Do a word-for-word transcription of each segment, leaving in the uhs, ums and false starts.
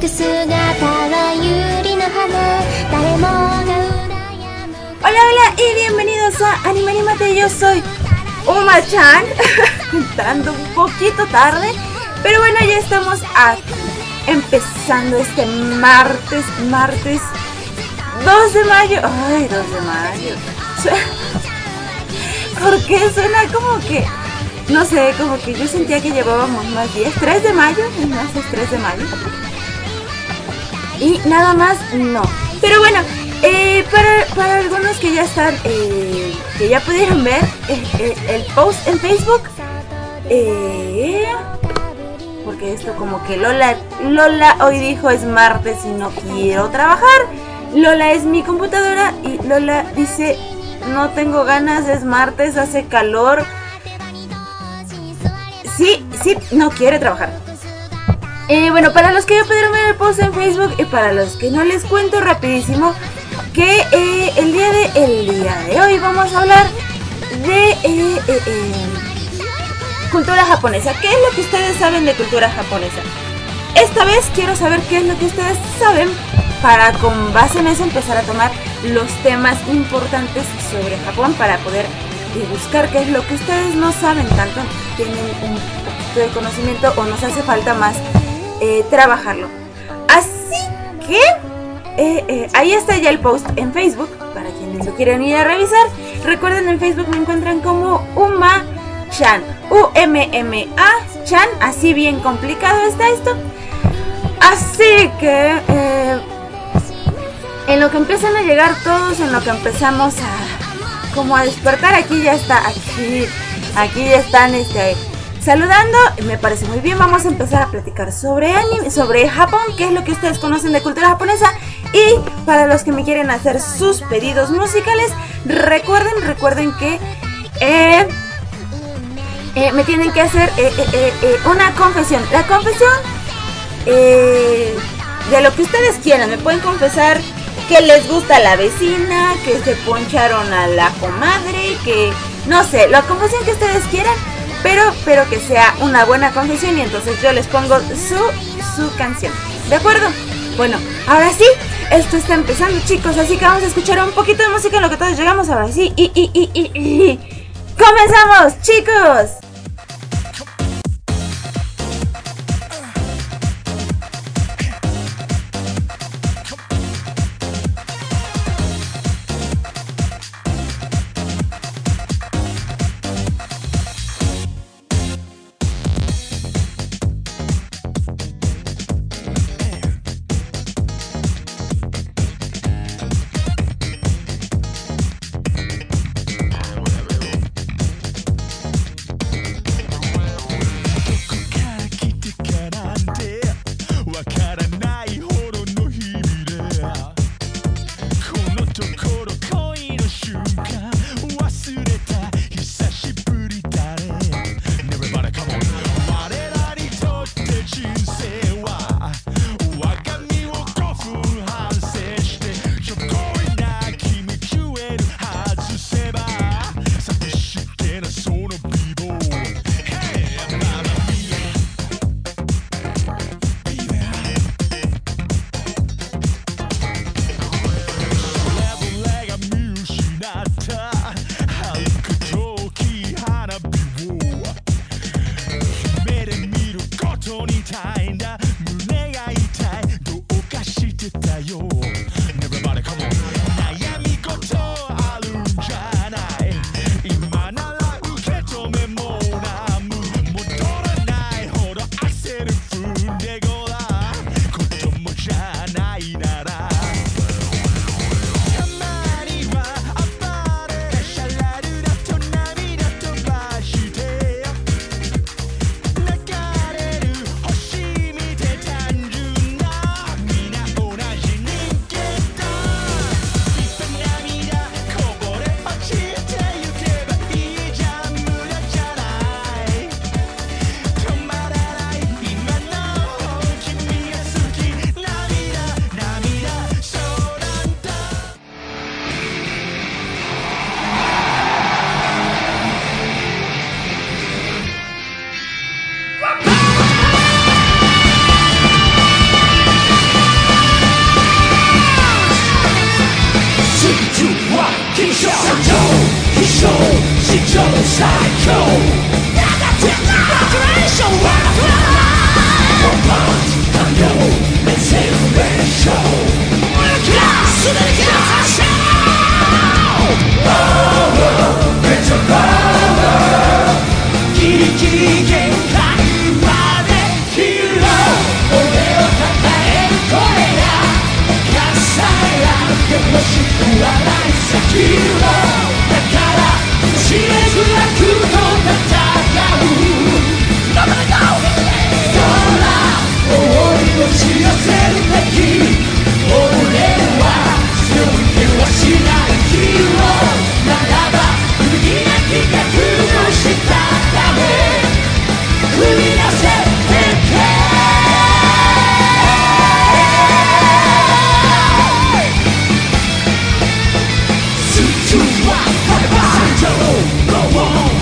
Hola, hola y bienvenidos a Anime Animate. Yo soy Uma-chan, entrando un poquito tarde, pero bueno, ya estamos aquí, empezando este martes, martes dos de mayo. Ay, dos de mayo. ¿Por qué suena como que, no sé, como que yo sentía que llevábamos más días? tres de mayo, no es tres de mayo. Y nada más, no. Pero bueno, eh, para, para algunos que ya están, eh, que ya pudieron ver eh, eh, el post en Facebook, eh, porque esto como que Lola, Lola hoy dijo es martes y no quiero trabajar. Lola es mi computadora y Lola dice no tengo ganas, es martes, hace calor. Sí, sí, no quiere trabajar. Eh, bueno, para los que ya pudieron ver el post en Facebook y para los que no, les cuento rapidísimo que eh, el día de el día de hoy vamos a hablar de eh, eh, eh, cultura japonesa. ¿Qué es lo que ustedes saben de cultura japonesa? Esta vez quiero saber qué es lo que ustedes saben para con base en eso empezar a tomar los temas importantes sobre Japón para poder eh, buscar qué es lo que ustedes no saben tanto, tienen un poquito de conocimiento o nos hace falta más eh, trabajarlo. Así que eh, eh, ahí está ya el post en Facebook para quienes lo quieran ir a revisar. Recuerden, en Facebook me encuentran como Uma-chan, U M M A Chan, así bien complicado está esto. Así que eh, en lo que empiezan a llegar todos, en lo que empezamos a como a despertar, aquí ya está, aquí, aquí ya están este, saludando, me parece muy bien. Vamos a empezar a platicar sobre anime, sobre Japón, qué es lo que ustedes conocen de cultura japonesa. Y para los que me quieren hacer sus pedidos musicales, recuerden, recuerden que eh, eh, me tienen que hacer eh, eh, eh, una confesión. La confesión eh, de lo que ustedes quieran. Me pueden confesar que les gusta la vecina, que se poncharon a la comadre, que no sé, la confesión que ustedes quieran, pero pero que sea una buena confesión y entonces yo les pongo su su canción. ¿De acuerdo? Bueno, ahora sí, esto está empezando, chicos, así que vamos a escuchar un poquito de música en lo que todos llegamos ahora sí. Y y y y, y. ¡Comenzamos, chicos! Go on.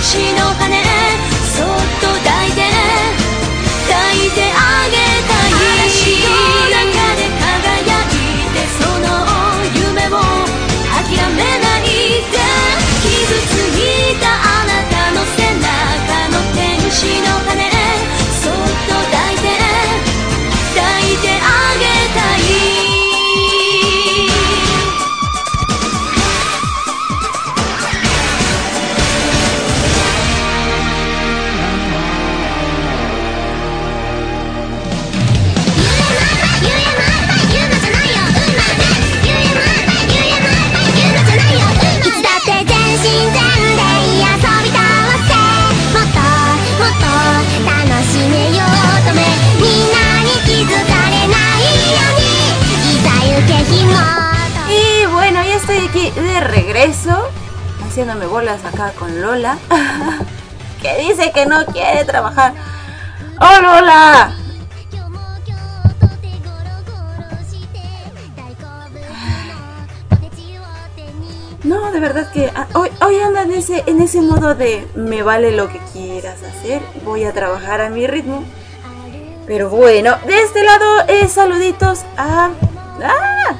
使の羽そっと抱いて抱いてあげたい嵐の中で輝いてその夢を諦めないで傷ついたあなたの背中の天使の羽そっと抱いて抱いてあげたい Y bueno, ya estoy aquí de regreso, haciéndome bolas acá con Lola, que dice que no quiere trabajar. ¡Oh, Lola! No, de verdad que ah, hoy, hoy anda en ese, en ese modo de me vale lo que quieras hacer, voy a trabajar a mi ritmo. Pero bueno, de este lado, eh, saluditos a... ¡Ah!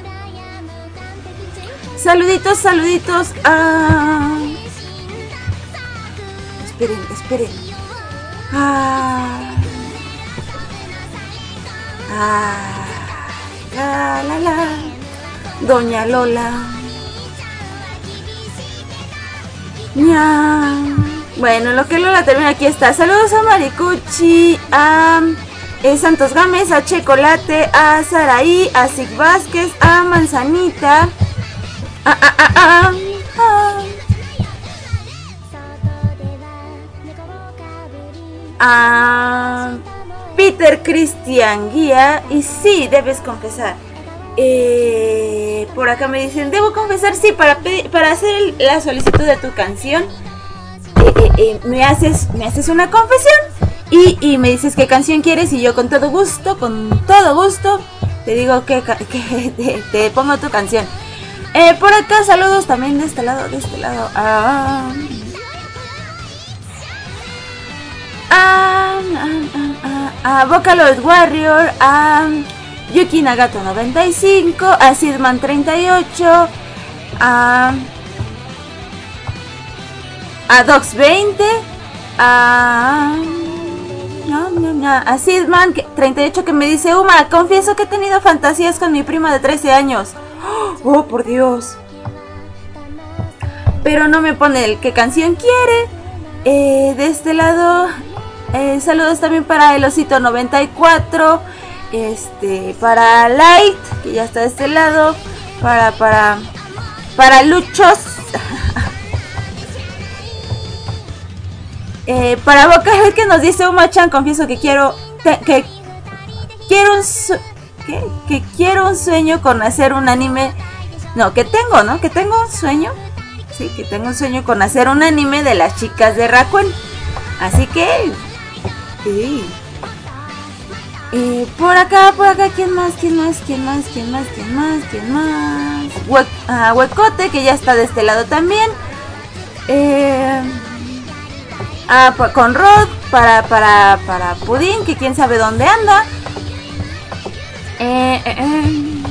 Saluditos, saluditos a... Esperen, esperen. Ah... Ah... La, la, la. Doña Lola. Ña. Bueno, lo que Lola termina aquí está. Saludos a Maricuchi, a... Eh, Santos Gámez, a Chocolate, a Saraí, a Sig Vázquez, a Manzanita, a, a, a, a, a, a Peter Cristian Guía. Y sí, debes confesar. Eh, por acá me dicen, debo confesar, sí, para, para hacer el, la solicitud de tu canción, eh, eh, eh, me, haces, me haces una confesión. Y, y me dices qué canción quieres y yo con todo gusto, con todo gusto, te digo que, que te, te pongo tu canción. Eh, por acá saludos también de este lado, de este lado. Ah, ah, ah, ah, ah, Vocaloid Warrior, a Yuki Nagato noventa y cinco, a Sidman treinta y ocho, a, a Dox veinte, a... No, no, no. A Sidman treinta y ocho que me dice: Uma, confieso que he tenido fantasías con mi prima de trece años. Oh, por Dios. Pero no me pone el qué canción quiere. Eh, de este lado, eh, saludos también para el Osito noventa y cuatro. Este, para Light, que ya está de este lado. Para, para, para Luchos. Eh, para Vocal que nos dice Uma-chan, confieso que quiero te, que quiero un ¿qué? que quiero un sueño con hacer un anime. No, que tengo, ¿no? Que tengo un sueño. Sí, que tengo un sueño con hacer un anime de las chicas de Rakuen. Así que sí. Eh, por acá, por acá, ¿quién más? ¿Quién más? ¿Quién más? ¿Quién más? ¿Quién más? ¿Quién más? Hue ah, Huecote, que ya está de este lado también. Eh Ah, con Rod, para, para, para Pudín, que quién sabe dónde anda. Eh, eh, eh.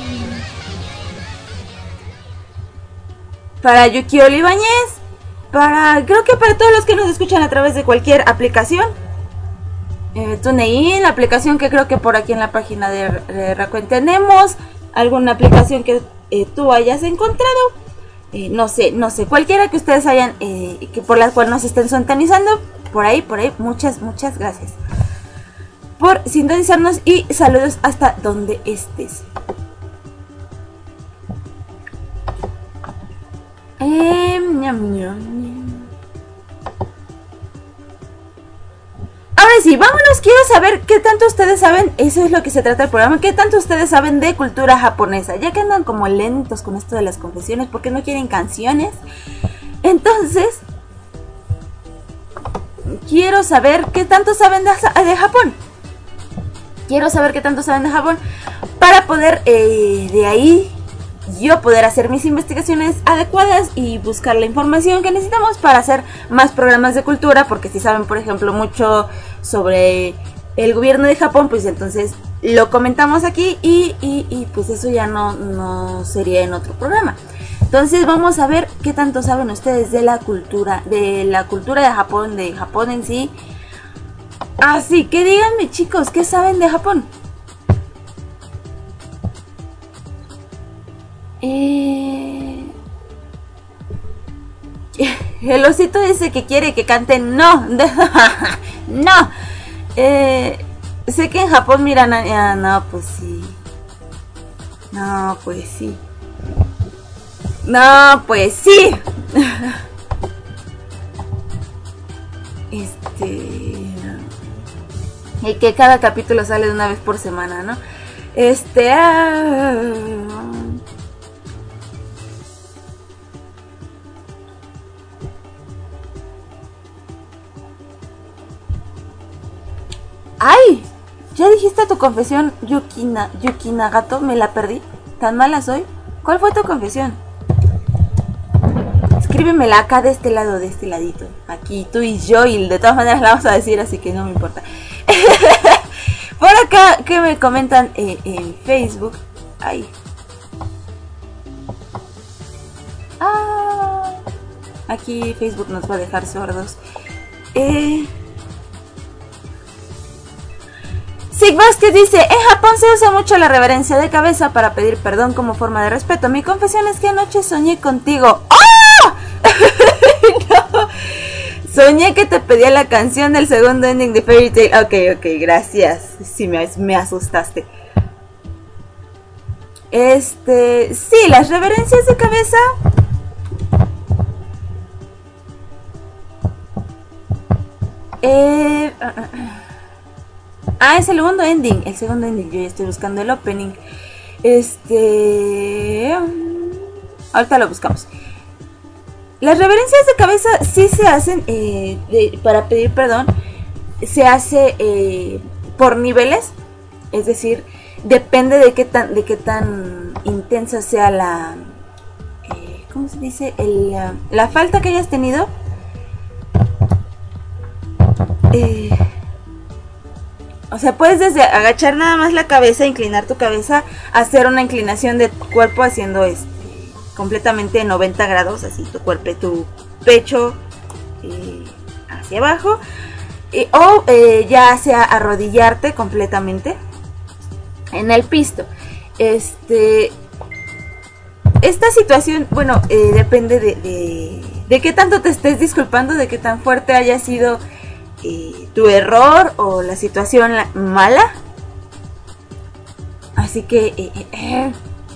Para Yuki Olivañez. Para, creo que para todos los que nos escuchan a través de cualquier aplicación. Eh, TuneIn, la aplicación que creo que por aquí en la página de, de Rakuen tenemos. Alguna aplicación que eh, tú hayas encontrado. Eh, no sé, no sé, cualquiera que ustedes hayan, eh, que por la cual nos estén sintonizando, por ahí, por ahí, muchas, muchas gracias por sintonizarnos y saludos hasta donde estés. Eh, ñam, ñam. Ahora sí, vámonos, quiero saber qué tanto ustedes saben, eso es lo que se trata el programa, qué tanto ustedes saben de cultura japonesa, ya que andan como lentos con esto de las confesiones, porque no quieren canciones. Entonces, quiero saber qué tanto saben de, de Japón. Quiero saber qué tanto saben de Japón para poder eh, de ahí yo poder hacer mis investigaciones adecuadas y buscar la información que necesitamos para hacer más programas de cultura, porque si saben, por ejemplo, mucho sobre el gobierno de Japón, pues entonces lo comentamos aquí y, y, y pues eso ya no, no sería en otro programa. Entonces vamos a ver qué tanto saben ustedes de la cultura, de la cultura de Japón, de Japón en sí. Así que díganme, chicos, ¿qué saben de Japón? Eh... El osito dice que quiere que canten. No, no. Eh, sé que en Japón miran a... No, pues sí. No, pues sí. No, pues sí. Este... Y que cada capítulo sale de una vez por semana, ¿no? Este... Ah... ¡Ay! ¿Ya dijiste tu confesión, Yukina, Yuki Nagato? Me la perdí. ¿Tan mala soy? ¿Cuál fue tu confesión? Escríbemela acá de este lado, de este ladito. Aquí tú y yo, y de todas maneras la vamos a decir, así que no me importa. Por acá, que me comentan eh, en Facebook. Ay. Ah. Aquí Facebook nos va a dejar sordos. Eh... Sigmas que dice, en Japón se usa mucho la reverencia de cabeza para pedir perdón como forma de respeto. Mi confesión es que anoche soñé contigo. ¡Oh! No. Soñé que te pedía la canción del segundo ending de Fairy Tail. Ok, ok, gracias. Sí, me, me asustaste. Este, sí, las reverencias de cabeza. Eh... Uh, uh, Ah, es el segundo ending. El segundo ending. Yo ya estoy buscando el opening. Este... Ahorita lo buscamos. Las reverencias de cabeza sí se hacen eh, de, para pedir perdón. Se hace eh, por niveles. Es decir, depende de qué tan, de qué tan intensa sea la... Eh, ¿Cómo se dice? El, la, la falta que hayas tenido. Eh... O sea, puedes desde agachar nada más la cabeza, inclinar tu cabeza, hacer una inclinación de tu cuerpo haciendo este completamente noventa grados, así tu cuerpo, tu pecho eh, hacia abajo, eh, o eh, ya sea arrodillarte completamente en el piso. Este, esta situación, bueno, eh, depende de, de, de qué tanto te estés disculpando, de qué tan fuerte haya sido Eh, tu error o la situación la, mala. Así que eh, eh, eh,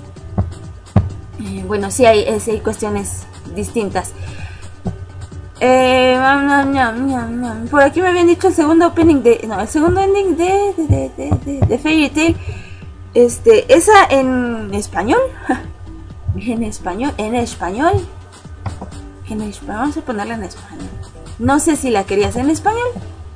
eh, bueno, sí hay, eh, sí hay cuestiones distintas. eh, Por aquí me habían dicho el segundo opening de... No, el segundo ending de de, de, de, de, de Fairy Tail. Este, esa en español. En español, en español En español, vamos a ponerla en español. No sé si la querías en español.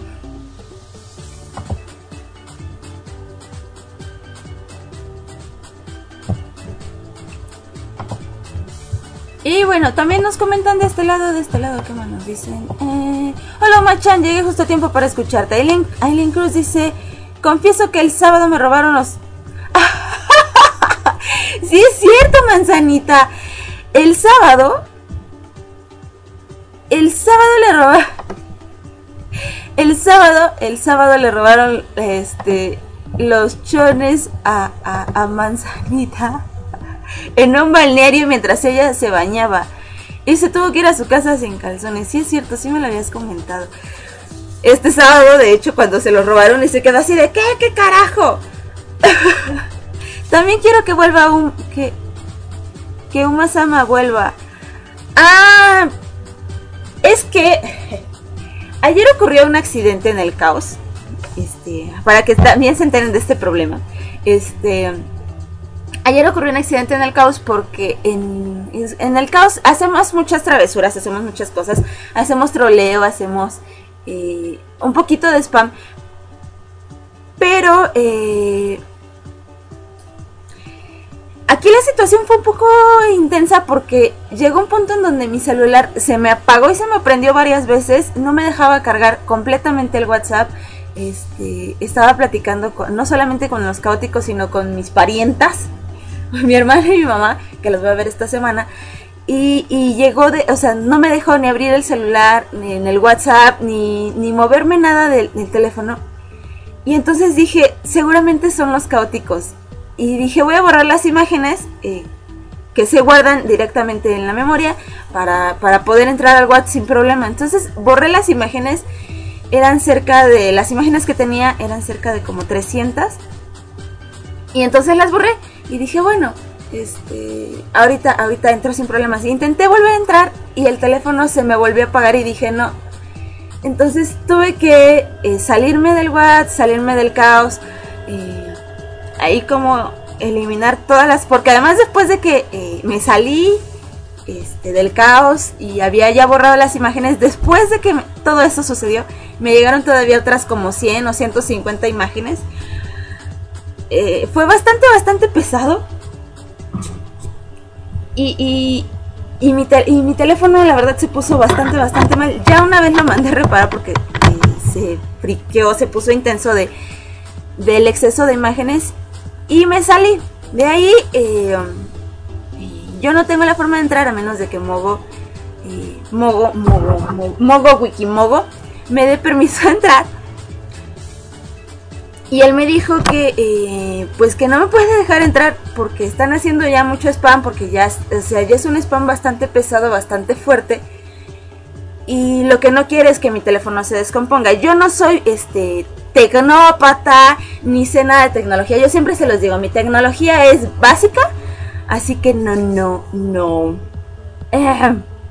Y bueno, también nos comentan de este lado, de este lado, ¿qué más nos dicen? Eh, Hola Machan, llegué justo a tiempo para escucharte. Aileen, Aileen Cruz dice, confieso que el sábado me robaron los... Sí es cierto, manzanita. El sábado... El sábado le robaron... El sábado, el sábado le robaron este, los chones a, a, a Manzanita en un balneario mientras ella se bañaba. Y se tuvo que ir a su casa sin calzones. Sí es cierto, sí me lo habías comentado. Este sábado, de hecho, cuando se los robaron y se quedó así de ¿qué? ¿Qué carajo? También quiero que vuelva un... Que, que Uma-sama vuelva. Ah... Es que ayer ocurrió un accidente en el caos. Este, para que también se enteren de este problema. Este, ayer ocurrió un accidente en el caos porque en, en el caos hacemos muchas travesuras, hacemos muchas cosas, hacemos troleo, hacemos eh, un poquito de spam. Pero eh, aquí la situación fue un poco intensa porque llegó un punto en donde mi celular se me apagó y se me prendió varias veces, no me dejaba cargar completamente el WhatsApp. Este, estaba platicando con, no solamente con los caóticos, sino con mis parientas, mi hermana y mi mamá, que los voy a ver esta semana. Y, y llegó de, o sea, no me dejó ni abrir el celular, ni en el WhatsApp, ni, ni moverme nada del, del teléfono. Y entonces dije, seguramente son los caóticos. Y dije, voy a borrar las imágenes eh, que se guardan directamente en la memoria para, para poder entrar al WhatsApp sin problema. Entonces borré las imágenes. Eran cerca de, las imágenes que tenía eran cerca de como trescientas. Y entonces las borré y dije, bueno, este, ahorita, ahorita entro sin problemas. Y intenté volver a entrar y el teléfono se me volvió a apagar y dije, no. Entonces tuve que eh, salirme del WhatsApp, salirme del caos. Eh, ahí como eliminar todas las, porque además después de que eh, me salí este, del caos y había ya borrado las imágenes, después de que me, todo eso sucedió, me llegaron todavía otras como cien o ciento cincuenta imágenes. Eh, fue bastante, bastante pesado. Y, y, y, mi te, y mi teléfono la verdad se puso bastante, bastante mal. Ya una vez lo mandé a reparar porque eh, se friqueó, se puso intenso de del exceso de imágenes. Y me salí. De ahí eh, yo no tengo la forma de entrar a menos de que Mogo, eh, Mogo, Mogo, Mogo, Mogo, Wikimogo me dé permiso a entrar. Y él me dijo que eh, pues que no me puede dejar entrar porque están haciendo ya mucho spam, porque ya, o sea, ya es un spam bastante pesado, bastante fuerte. Y lo que no quiere es que mi teléfono se descomponga. Yo no soy este tecnópata, ni sé nada de tecnología. Yo siempre se los digo, mi tecnología es básica. Así que no, no, no. Eh,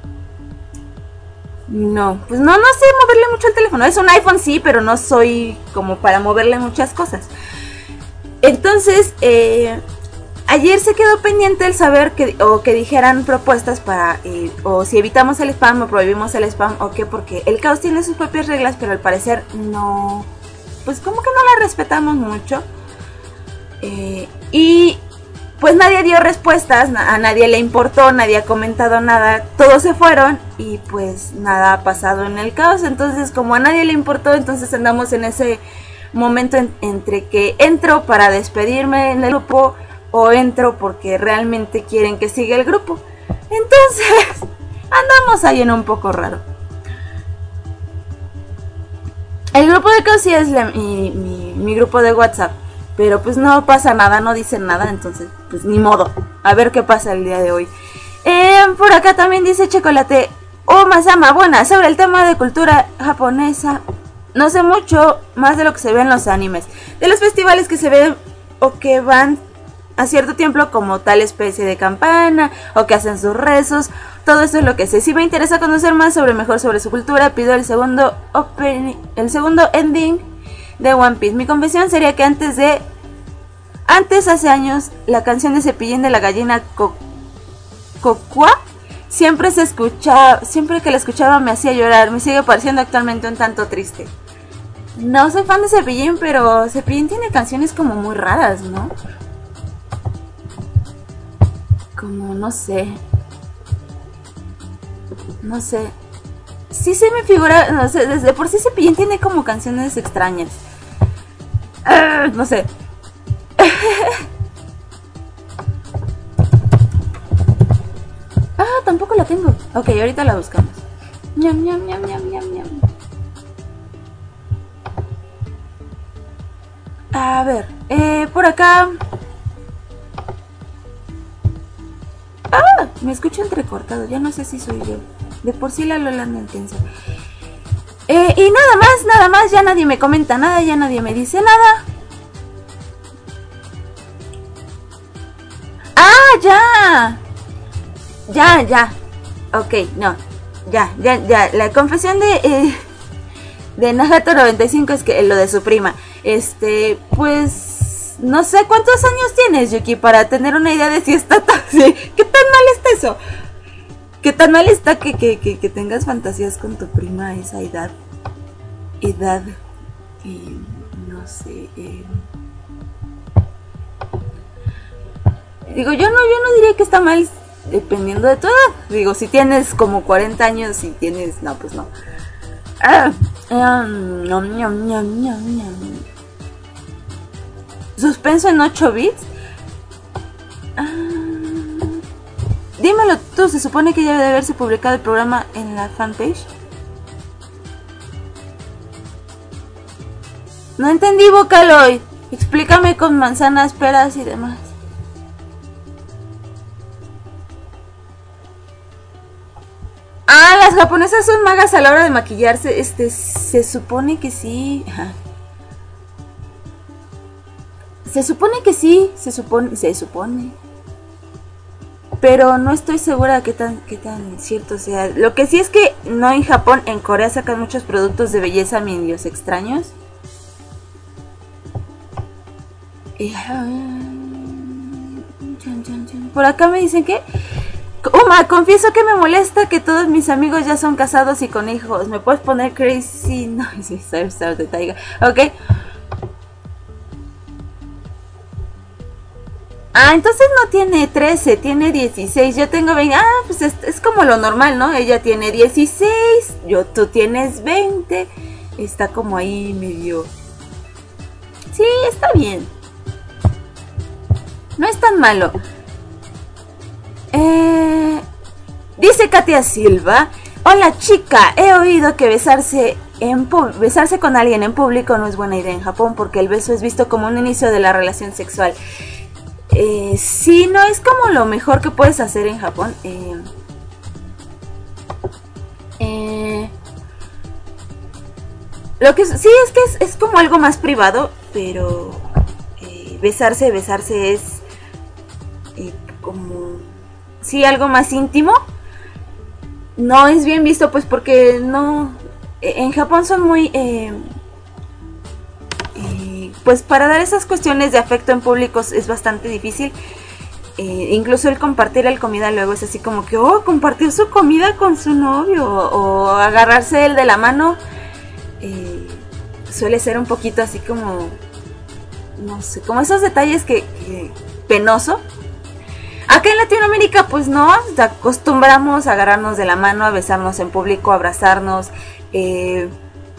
no, pues no, no sé moverle mucho el teléfono. Es un iPhone, sí, pero no soy como para moverle muchas cosas. Entonces, eh, ayer se quedó pendiente el saber que, o que dijeran propuestas para, eh, o si evitamos el spam o prohibimos el spam o qué, porque el caos tiene sus propias reglas, pero al parecer no, pues como que no las respetamos mucho. Eh, y pues nadie dio respuestas, a nadie le importó, nadie ha comentado nada, todos se fueron y pues nada ha pasado en el caos. Entonces como a nadie le importó, entonces andamos en ese momento en, entre que entro para despedirme en el grupo o entro porque realmente quieren que siga el grupo. Entonces andamos ahí en un poco raro. El grupo de caos sí es la, mi, mi, mi grupo de WhatsApp. Pero pues no pasa nada, no dicen nada, entonces pues ni modo. A ver qué pasa el día de hoy. Eh, por acá también dice Chocolate Oh Masama, buena, sobre el tema de cultura japonesa. No sé mucho más de lo que se ve en los animes. De los festivales que se ven o que van a cierto templo como tal especie de campana o que hacen sus rezos. Todo eso es lo que sé. Si me interesa conocer más sobre mejor sobre su cultura, pido el segundo opening, el segundo ending de One Piece. Mi confesión sería que antes de antes hace años la canción de Cepillín de la gallina co Cocua siempre se escuchaba, siempre que la escuchaba me hacía llorar. Me sigue pareciendo actualmente un tanto triste. No soy fan de Cepillín, pero Cepillín tiene canciones como muy raras, ¿no? Como no sé. No sé. Sí se me figura, no sé, desde por sí Cepillín tiene como canciones extrañas. Uh, no sé. Ah, tampoco la tengo. Ok, ahorita la buscamos. Ñam, ñam, ñam, ñam, ñam, ñam. A ver, eh, por acá. Ah, me escucho entrecortado. Ya no sé si soy yo. De por sí la Lola anda intensa. Eh, y nada más, nada más. Ya nadie me comenta nada. Ya nadie me dice nada. ¡Ah, ya! Ya, ya. Ok, no. Ya, ya, ya. La confesión de... Eh, de Nagato noventa y cinco es que lo de su prima. Este, pues... No sé cuántos años tienes, Yuki, para tener una idea de si está tan... ¿Qué tan mal está eso? ¿Qué tan mal está que, que, que, que tengas fantasías con tu prima a esa edad? Edad... Eh, no sé... Eh, Digo, yo no, yo no diría que está mal dependiendo de tu edad. Digo, si tienes como cuarenta años, si tienes, no, pues no. Ah, um, ñam, ñam, ñam, ñam, ñam. Suspenso en ocho bits. Ah, dímelo tú, se supone que ya debe haberse publicado el programa en la fanpage. No entendí, Vocaloid. Explícame con manzanas, peras y demás. Ah, las japonesas son magas a la hora de maquillarse. Este, se supone que sí. Ajá. Se supone que sí, se supone, se supone. Pero no estoy segura de qué tan, qué tan cierto sea. Lo que sí es que no en Japón, en Corea sacan muchos productos de belleza medios extraños. Por acá me dicen que... Uma, confieso que me molesta que todos mis amigos ya son casados y con hijos. ¿Me puedes poner Crazy Noise Star de Taiga? Ok. Ah, entonces no tiene trece, tiene dieciséis. Yo tengo veinte. Ah, pues es, es como lo normal, ¿no? Ella tiene dieciséis, yo, tú tienes veinte. Está como ahí medio... Sí, está bien. No es tan malo. Eh, dice Katia Silva. Hola chica, he oído que besarse, en besarse con alguien en público no es buena idea en Japón porque el beso es visto como un inicio de la relación sexual. Eh, sí, no es como lo mejor que puedes hacer en Japón. Eh, eh, lo que sí es que es, es como algo más privado, pero eh, besarse, besarse es eh, como sí algo más íntimo. No es bien visto, pues porque no. En Japón son muy eh, pues para dar esas cuestiones de afecto en público es bastante difícil. Eh, incluso el compartir el comida luego es así como que, oh, compartir su comida con su novio o, o agarrarse él de la mano. Eh, suele ser un poquito así como, no sé, como esos detalles que, que penoso. Acá en Latinoamérica pues no, acostumbramos a agarrarnos de la mano, a besarnos en público, a abrazarnos, eh,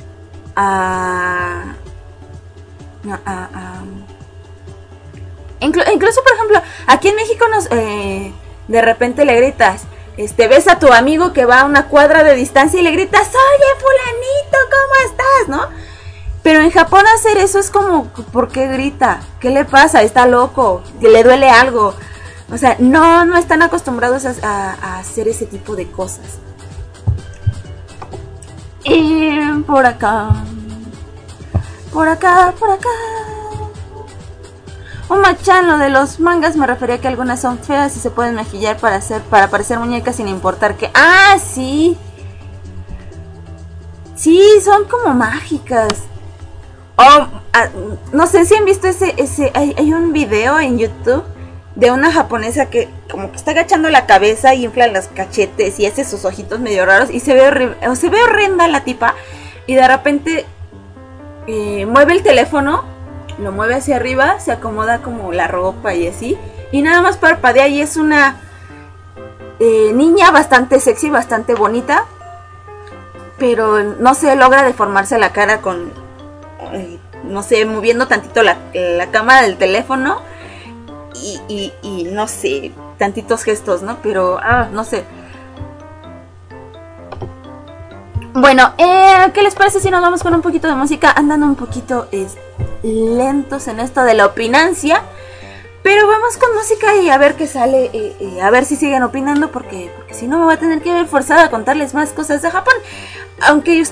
a... Uh, uh, um. Inclu incluso por ejemplo aquí en México nos eh, de repente le gritas, este, ves a tu amigo que va a una cuadra de distancia y le gritas, oye fulanito, ¿cómo estás? ¿No? Pero en Japón hacer eso es como, ¿por qué grita? ¿Qué le pasa? ¿Está loco? ¿Le duele algo? O sea, no, no están acostumbrados a, a, a hacer ese tipo de cosas. Y por acá Por acá, por acá. Un machan, lo de los mangas me refería a que algunas son feas y se pueden maquillar para hacer, para parecer muñecas sin importar que... ¡Ah, sí! Sí, son como mágicas. Oh, ah, no sé si han visto ese... ese hay, hay un video en YouTube de una japonesa que como que está agachando la cabeza y infla los cachetes y hace sus ojitos medio raros y se ve, horrible, se ve horrenda la tipa y de repente... Eh, mueve el teléfono, lo mueve hacia arriba, se acomoda como la ropa y así, y nada más parpadea y es una eh, niña bastante sexy, bastante bonita, pero no se logra deformarse la cara con, eh, no sé, moviendo tantito la, la cámara del teléfono y, y, y no sé, tantitos gestos, ¿no? Pero, ah, no sé. Bueno, eh, ¿qué les parece si nos vamos con un poquito de música? Andan un poquito eh, lentos en esto de la opinancia, pero vamos con música y a ver qué sale, eh, eh, a ver si siguen opinando, porque, porque si no me voy a tener que ver forzada a contarles más cosas de Japón, aunque ellos...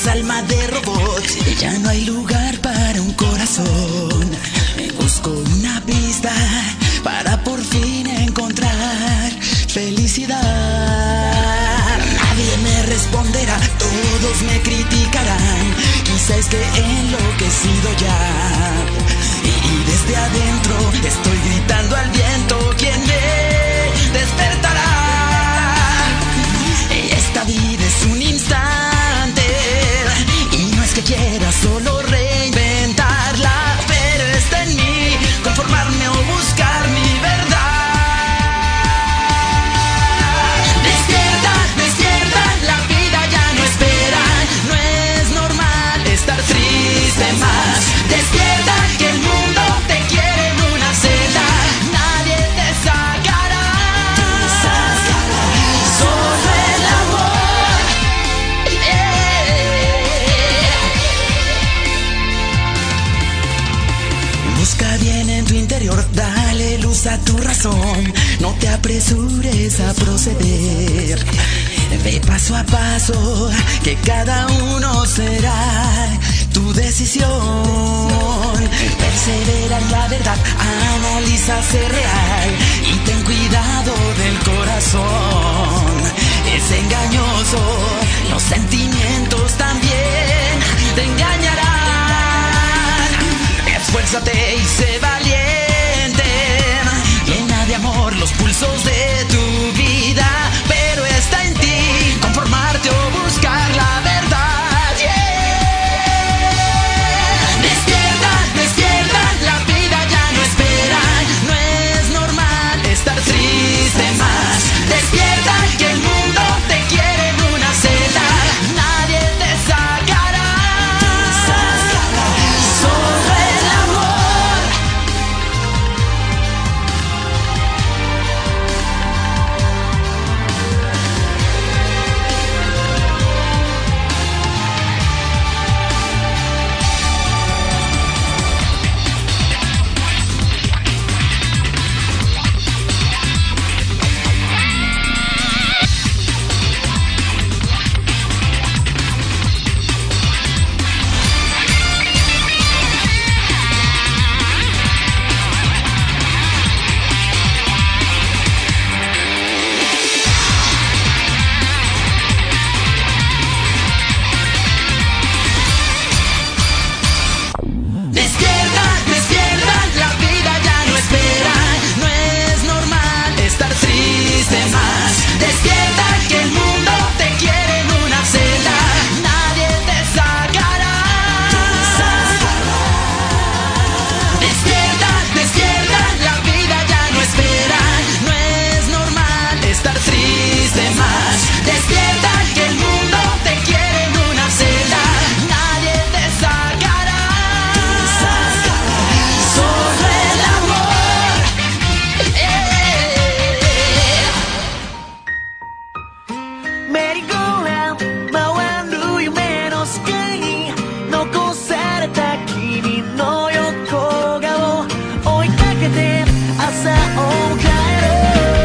alma de robot. Ya no hay lugar para un corazón. Busco una pista para por fin encontrar felicidad. Nadie me responderá, todos me criticarán. Quizás esté enloquecido ya. Y desde adentro estoy gritando al viento, ¿quién me despertará? Esta vida es un instante y no es que quiera solo reinventarla, pero está en mí conformarme o buscar mi verdad. Despierta, despierta, la vida ya no espera. No es normal estar triste más. Despierta, que el mundo te quiere en una celda. Nadie te sacará. Solo el amor. Yeah. Busca bien en tu interior, dale luz a tu razón. No te apresures a proceder. Ve paso a paso, que cada uno será tu decisión. Persevera en la verdad, analiza ser real y ten cuidado del corazón. Es engañoso, los sentimientos también te engañarán. Esfuérzate y sé valiente, llena de amor los pulsos de tu vida, pero está en ti conformarte o buscar la verdad. Yeah. Despierta, despierta, la vida ya no espera. No es normal estar triste más. Despierta, que el mundo te quiere en una celda. Nadie te sacará. Solo el amor. Despierta, despierta, la vida ya no espera. No es normal estar triste más. Despierta, que el mundo te quiere en una celda. Nadie te sacará. Despierta, despierta, la vida ya no espera. No es normal estar triste más. Despierta, que el mundo te quiere en una celda. Nadie te sacará. Solo el amor. Yeah. メリーゴーランド回る夢のスカイに残された君の横顔追いかけて朝を迎える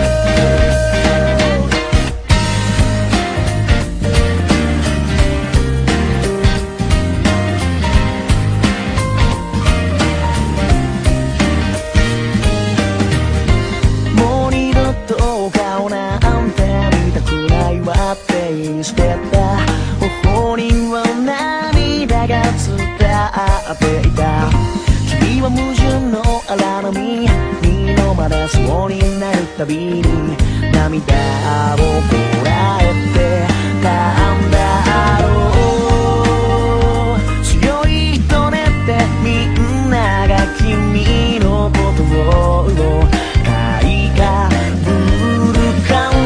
もう二度と顔なんて見たくないわってしてた頬には涙が伝っていた君は矛盾の荒波身のまだそうになるたびに涙をこらえてたんだろう強いとねってみんなが君のことを買いかぶる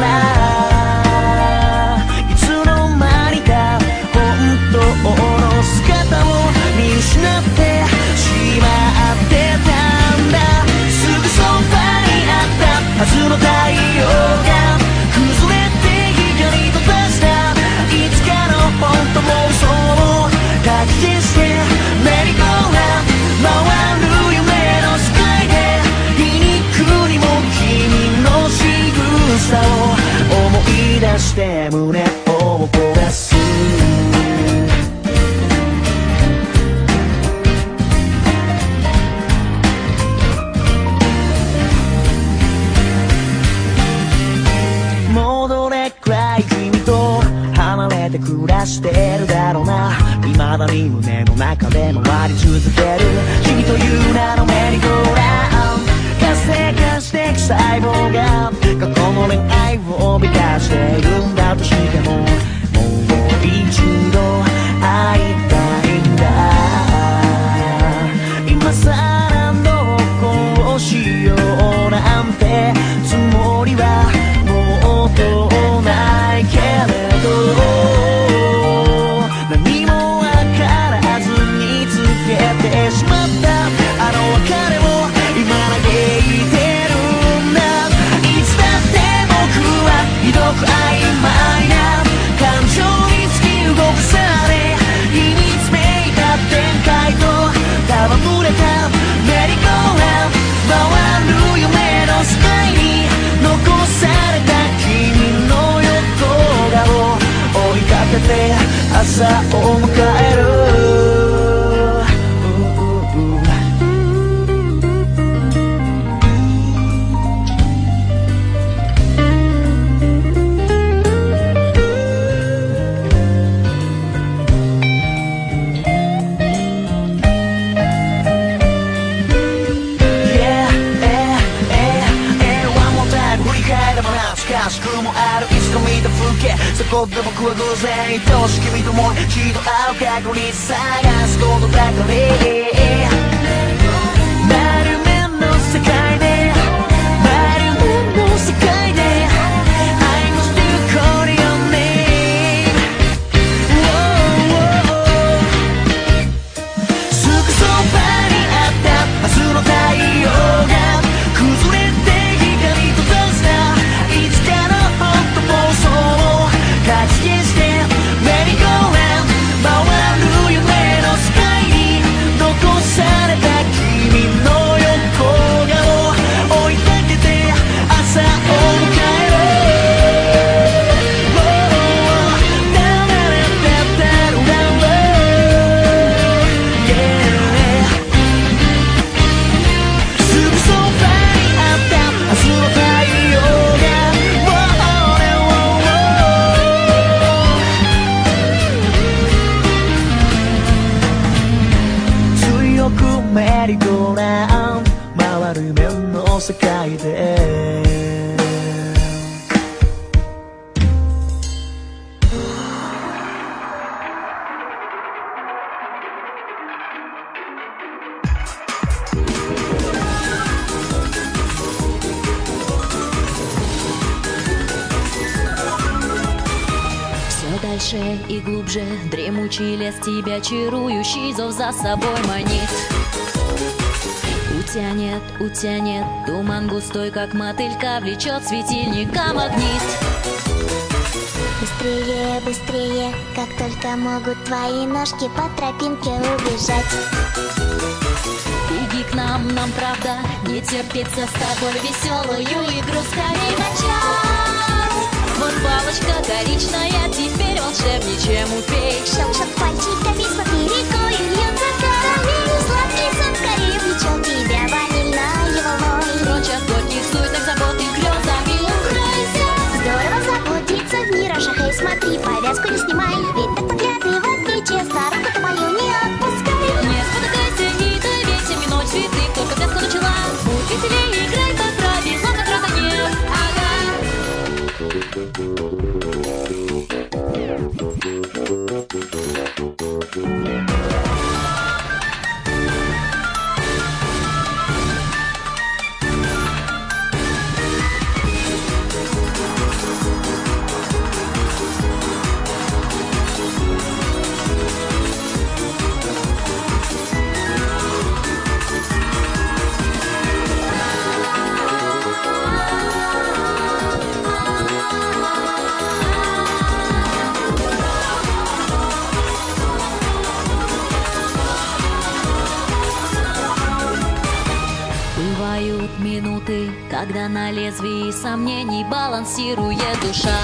からいつの間にか本当の姿を見失ってしまってたんだすぐそばにあったはずの太陽が崩れて非常に飛ばしたいつかの本当妄想をかき消してメリーゴーランド回る夢の世界で皮肉にも君の仕草を思い出して胸を焦がす暗い君と離れて暮らしてるだろうな。未だに胸の中で回り続ける君という名のメリーゴーラウンド。活性化していく細胞が過去の恋愛を美化しているんだとしても、もう一度会いたいんだ。今さらどうしようなんてつもりはもうとないけれど、何もわからずにつけてしまったあの別れを今嘆いてるんだ。いつだって僕はひどく曖昧な感情に突き動かされ、秘密めいた展開と戯れたメリーゴーラウンド。回る夢の世界に残された君の横顔追いかけて朝を迎える。しくもあるいつか見た風景、そこで僕は偶然愛しき君ともう一度会う確率探すことばかり。丸面の世界で丸面の世界で I will still call your name、 すぐそばにあった明日の太陽が崩れて光と閉じたいつかのホット暴走をかき消してメリーゴーラウンド。回る夢の世界に残された君の横顔追いかけて朝を迎える。すぐそばにあった明日の太陽が強くメリーゴーラウンド回る夢の世界で。 Дальше и глубже дремучий лес тебя чарующий зов за собой манит. Утянет, утянет, туман густой, как мотылька влечет светильника магнит. Быстрее, быстрее, как только могут твои ножки по тропинке убежать. Беги к нам, нам правда не терпится с тобой веселую игру скорей начать. Вот палочка коричная, теперь волшебничем упей. Шелк-шелк пальчиками, смотри, рекой льется карамель. Сладкий сон скорее влечет тебя ванильной волной. Прочь от горьких суетных забот и грезами укройся. Здорово заблудиться в миражах. Эй, смотри, повязку не снимай, ведь так проклятый в отличие старуху-то мою не отпускай. Не спотыкайся, не давайся, минуть цветы, только пляска начала. Будь веселее, играй, как праве, зла как раза нет. Ага. Минуты, когда на лезвии сомнений балансирует душа.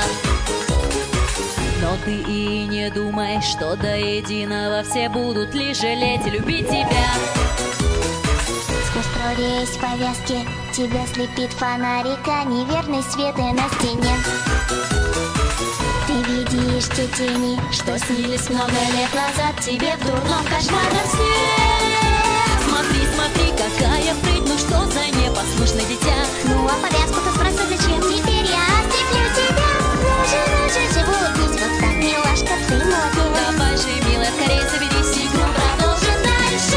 Но ты и не думай, что до единого все будут лишь жалеть и любить тебя. Сквозь прорезь повязки тебя слепит фонарика неверный свет и на стене. лишь те тени, что снились много лет назад тебе в дурном кошмарном сне. Смотри, смотри, какая прыть, ну что за непослушное дитя. Ну а повязку ты спроси, зачем теперь я остеплю тебя. Ну же, ну же, живут ведь вот так, милашка, ты молодец. Давай же, милая, скорее соберись, игру продолжим дальше.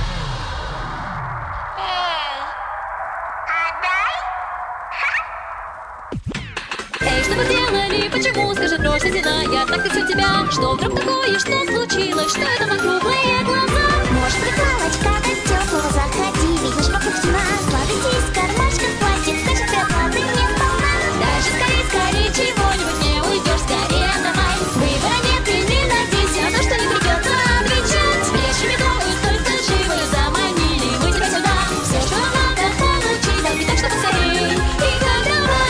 Эй, что вы делали? Почему? Скажи, дрожь ледяная, я так хочу тебя. Что вдруг такое? Что случилось? Что это за круглые глаза? Может быть, мамочка, до теплого заходи. Видишь, вокруг тьма, сладости из кармашков платье. Значит, прятаться ты не полна. Даже скорее, скорее, чего-нибудь не уйдешь, скорее давай. Выбора нет и не надейся, то, что не придется отвечать. Вещи метают, только живую заманили мы тебя сюда. Все, что надо получить, дай так, чтобы скорее. И как давай.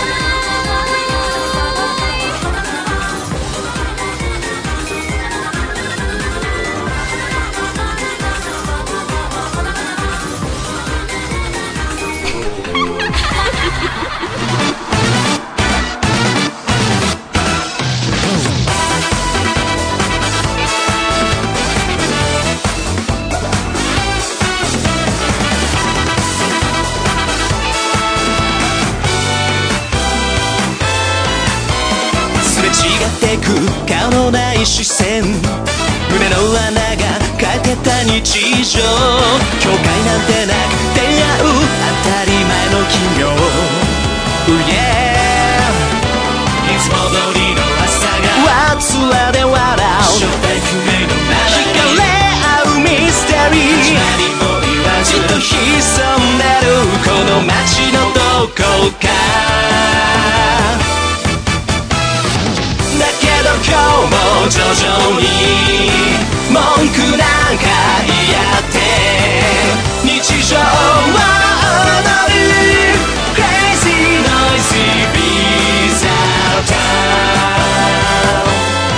すれ違ってく顔のない視線、胸の穴が変えてた日常。境界なんてなく出会う当たり前の奇妙。Oh yeah、 いつも通りの朝が輪面で笑う正体不明のままに惹かれ合うミステリー。何も言わずじっと潜んでるこの街のどこか。だけど今日も徐々に文句なんか言い合って日常を踊る Crazy Noisy Bizarre Town。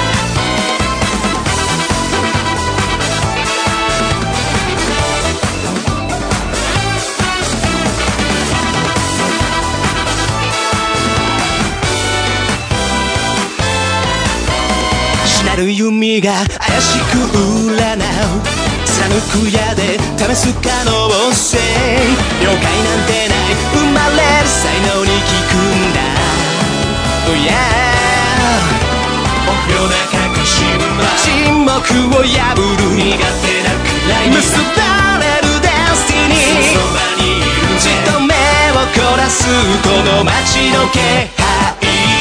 しなる弓が怪しく占う貫く矢で試す可能性。了解なんてない生まれる才能に効くんだ。 Oh yeah、 夜中かしら沈黙を破る苦手なくらいに結ばれるデスティニー。そばにいるじっと目を凝らすこの街の気配。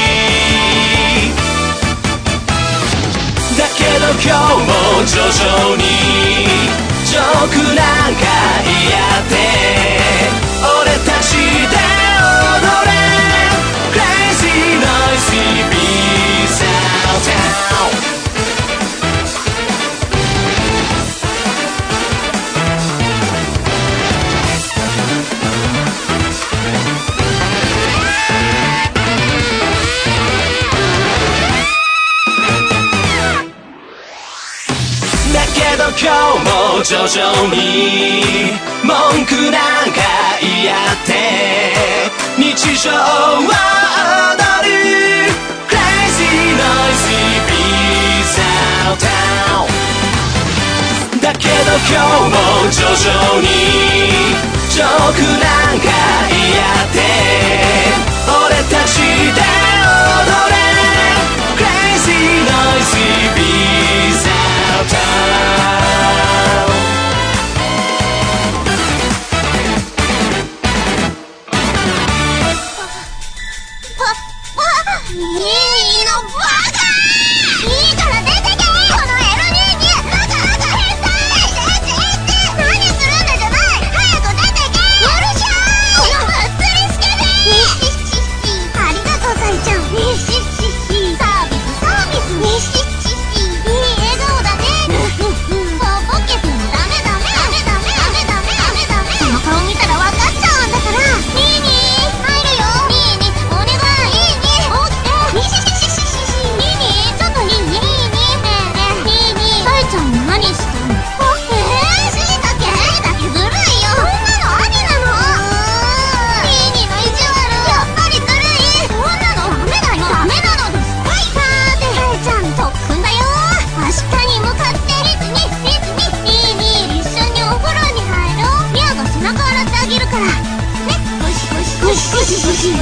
だけど今日も徐々にジョークなんか言い合って俺たちで踊れ Crazy Noisy Bizarre Town。 だけど今日も徐々に文句なんか言い合って日常を踊る Crazy Noisy Bizarre Town。 だけど今日も徐々にジョークなんか言い合って俺たちで踊れ Crazy Noisy Bizarre Town。 いいのバカ！いいから出てけ！この エルにじゅうに！ バカバカ変態！何するんだじゃない！早く出てけ！うるしゃーい！このぶっつりスケベ！ありがとうさいちゃん。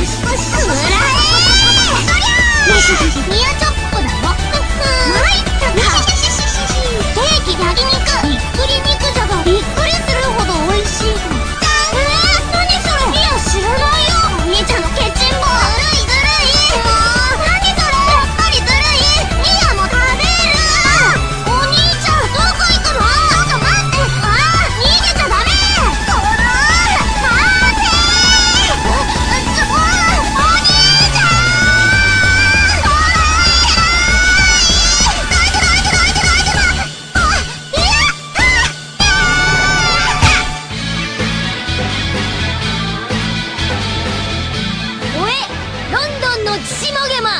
ニアチョップだろ。はいったか。ステーキ焼肉びっくり肉じゃがびっくりするほど美味しい。えー、何それ。いや知らないよ。お兄ちゃんのケチンボ。ずるいずるい。もう何それ。やっぱりずるい。ミヤも食べる。お兄ちゃんどこ行くの。ちょっと待って。ああ逃げちゃダメ。こら待って。ちょお兄ちゃん。ロンドンの血もげま。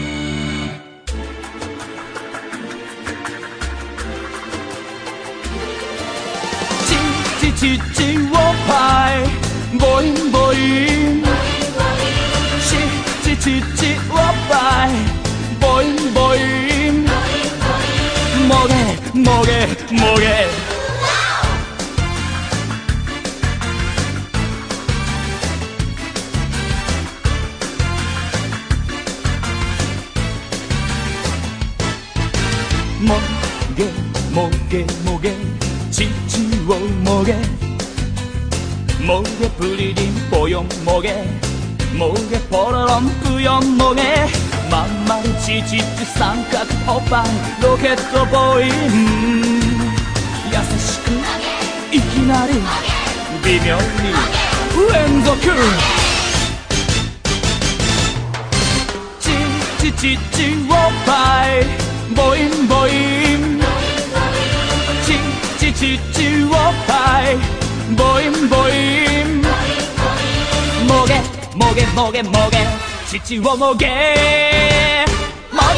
チチチチウォッパイボインボインチチチチウォッパイボインボインもげもげもげもげもげもげ父をもげもげプリリンポヨンもげもげポロロンプヨンもげまんまるちちち三角おっぱいロケットボーイ優しくいきなり微妙に連続チチチチおっぱいボインボインチチチチおっぱいボインボインもげもげもげもげ父をもげもげ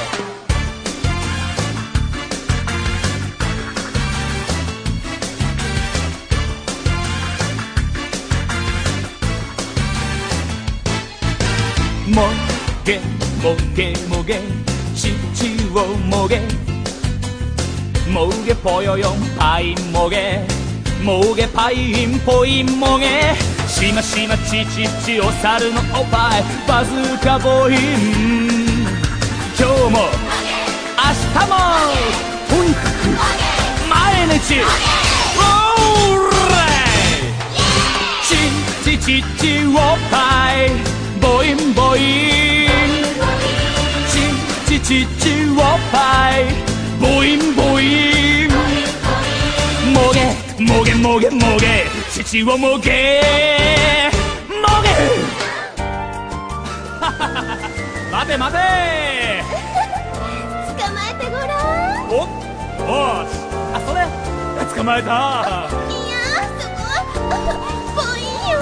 もげもげもげ父をもげもげぽよよんパインもげもげパインポインもげしましまちちちお猿のおっぱいバズーカボイン今日も明日もとにかく毎日オーレイチチチチおっぱいボインボインチチチチおっぱいボインボインもげもげもげもげ父をもげもげ待て待て捕まえてごらん。 おっよしあそれ捕まえたいやそこはボインよ。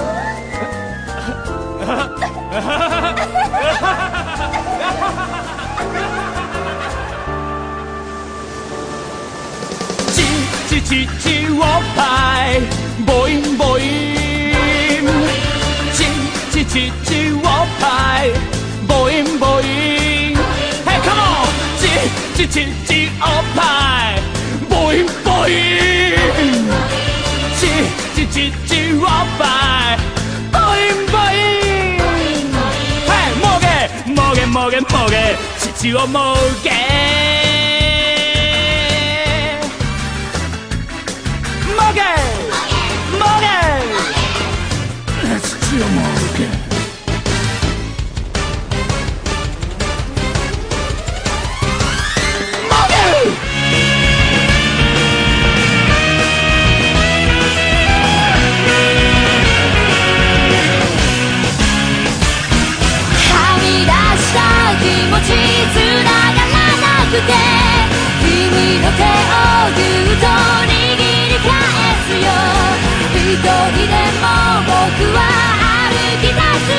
チチチおっぱいボインボインチチチチおっぱいボインボイン Hey come on チチチチおっぱいボインボインチチチチおっぱいボインボイン Hey もげもげもげもげ父をもげもげもげ父をもげもげはみ出した気持ちつながらなくて君の手をぎゅっと握り返すよ一人でも僕は歩き出す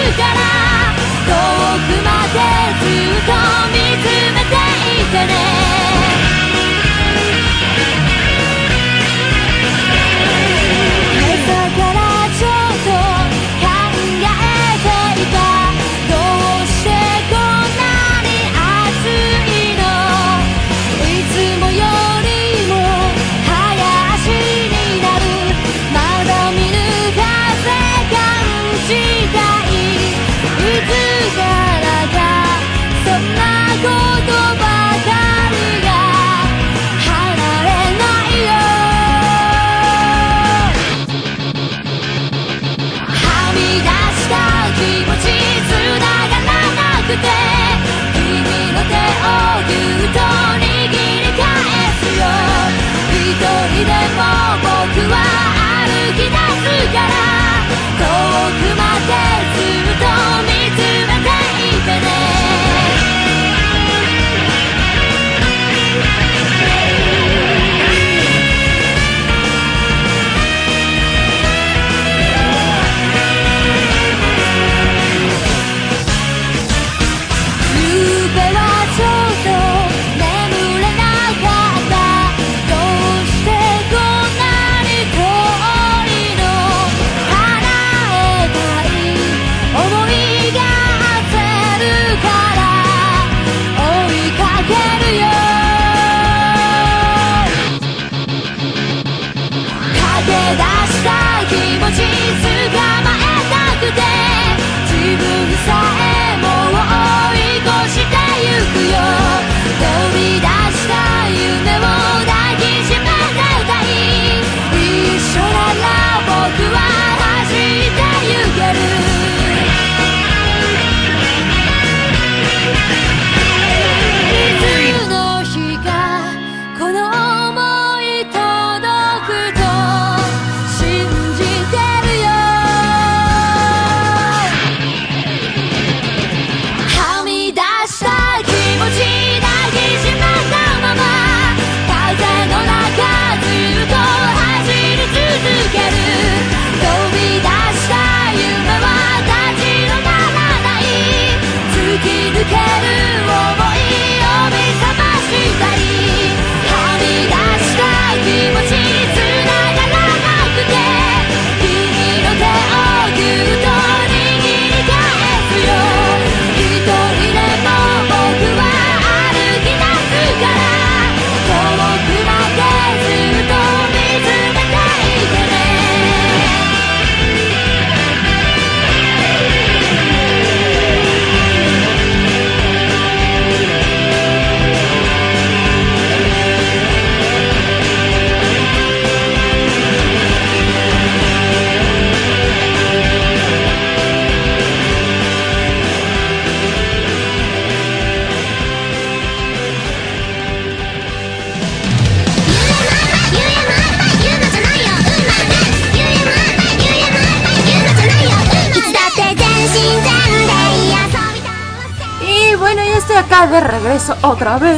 de regreso otra vez.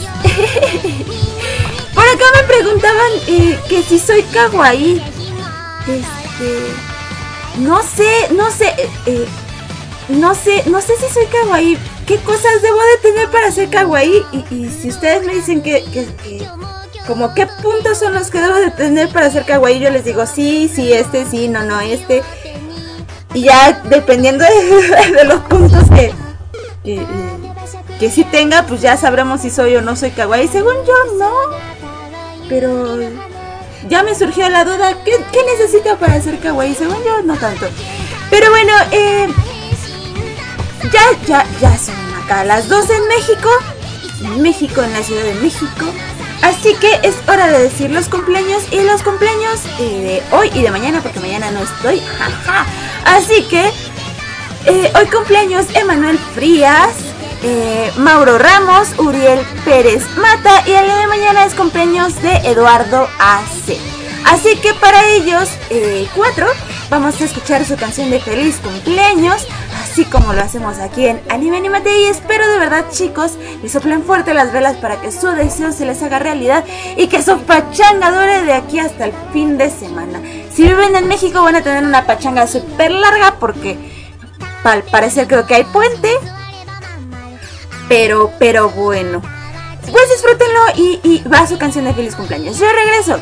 Por acá me preguntaban eh, que si soy kawaii. Este... No sé, no sé... Eh, eh, no sé, no sé si soy kawaii. ¿Qué cosas debo de tener para ser kawaii? Y, y si ustedes me dicen que, que, que... como qué puntos son los que debo de tener para ser kawaii, yo les digo sí, sí, este, sí, no, no, este. Y ya dependiendo de, de los puntos que, que, que sí tenga, pues ya sabremos si soy o no soy kawaii. Según yo, no. Pero ya me surgió la duda, ¿qué, qué necesito para ser kawaii? Según yo, no tanto. Pero bueno, eh, ya, ya, ya son acá las doce en México. En México, en la Ciudad de México. Así que es hora de decir los cumpleaños y los cumpleaños eh, de hoy y de mañana, porque mañana no estoy. Jaja. Así que eh, hoy cumpleaños Emanuel Frías, eh, Mauro Ramos, Uriel Pérez Mata, y el día de mañana es cumpleaños de Eduardo A C. Así que para ellos eh, cuatro vamos a escuchar su canción de feliz cumpleaños, así como lo hacemos aquí en Anime Animate. Y espero de verdad, chicos, les soplen fuerte las velas para que su deseo se les haga realidad y que su pachanga dure de aquí hasta el fin de semana. Si viven en México van a tener una pachanga súper larga porque al parecer creo que hay puente. Pero, pero bueno, pues disfrútenlo y, y va su canción de feliz cumpleaños. Yo regreso.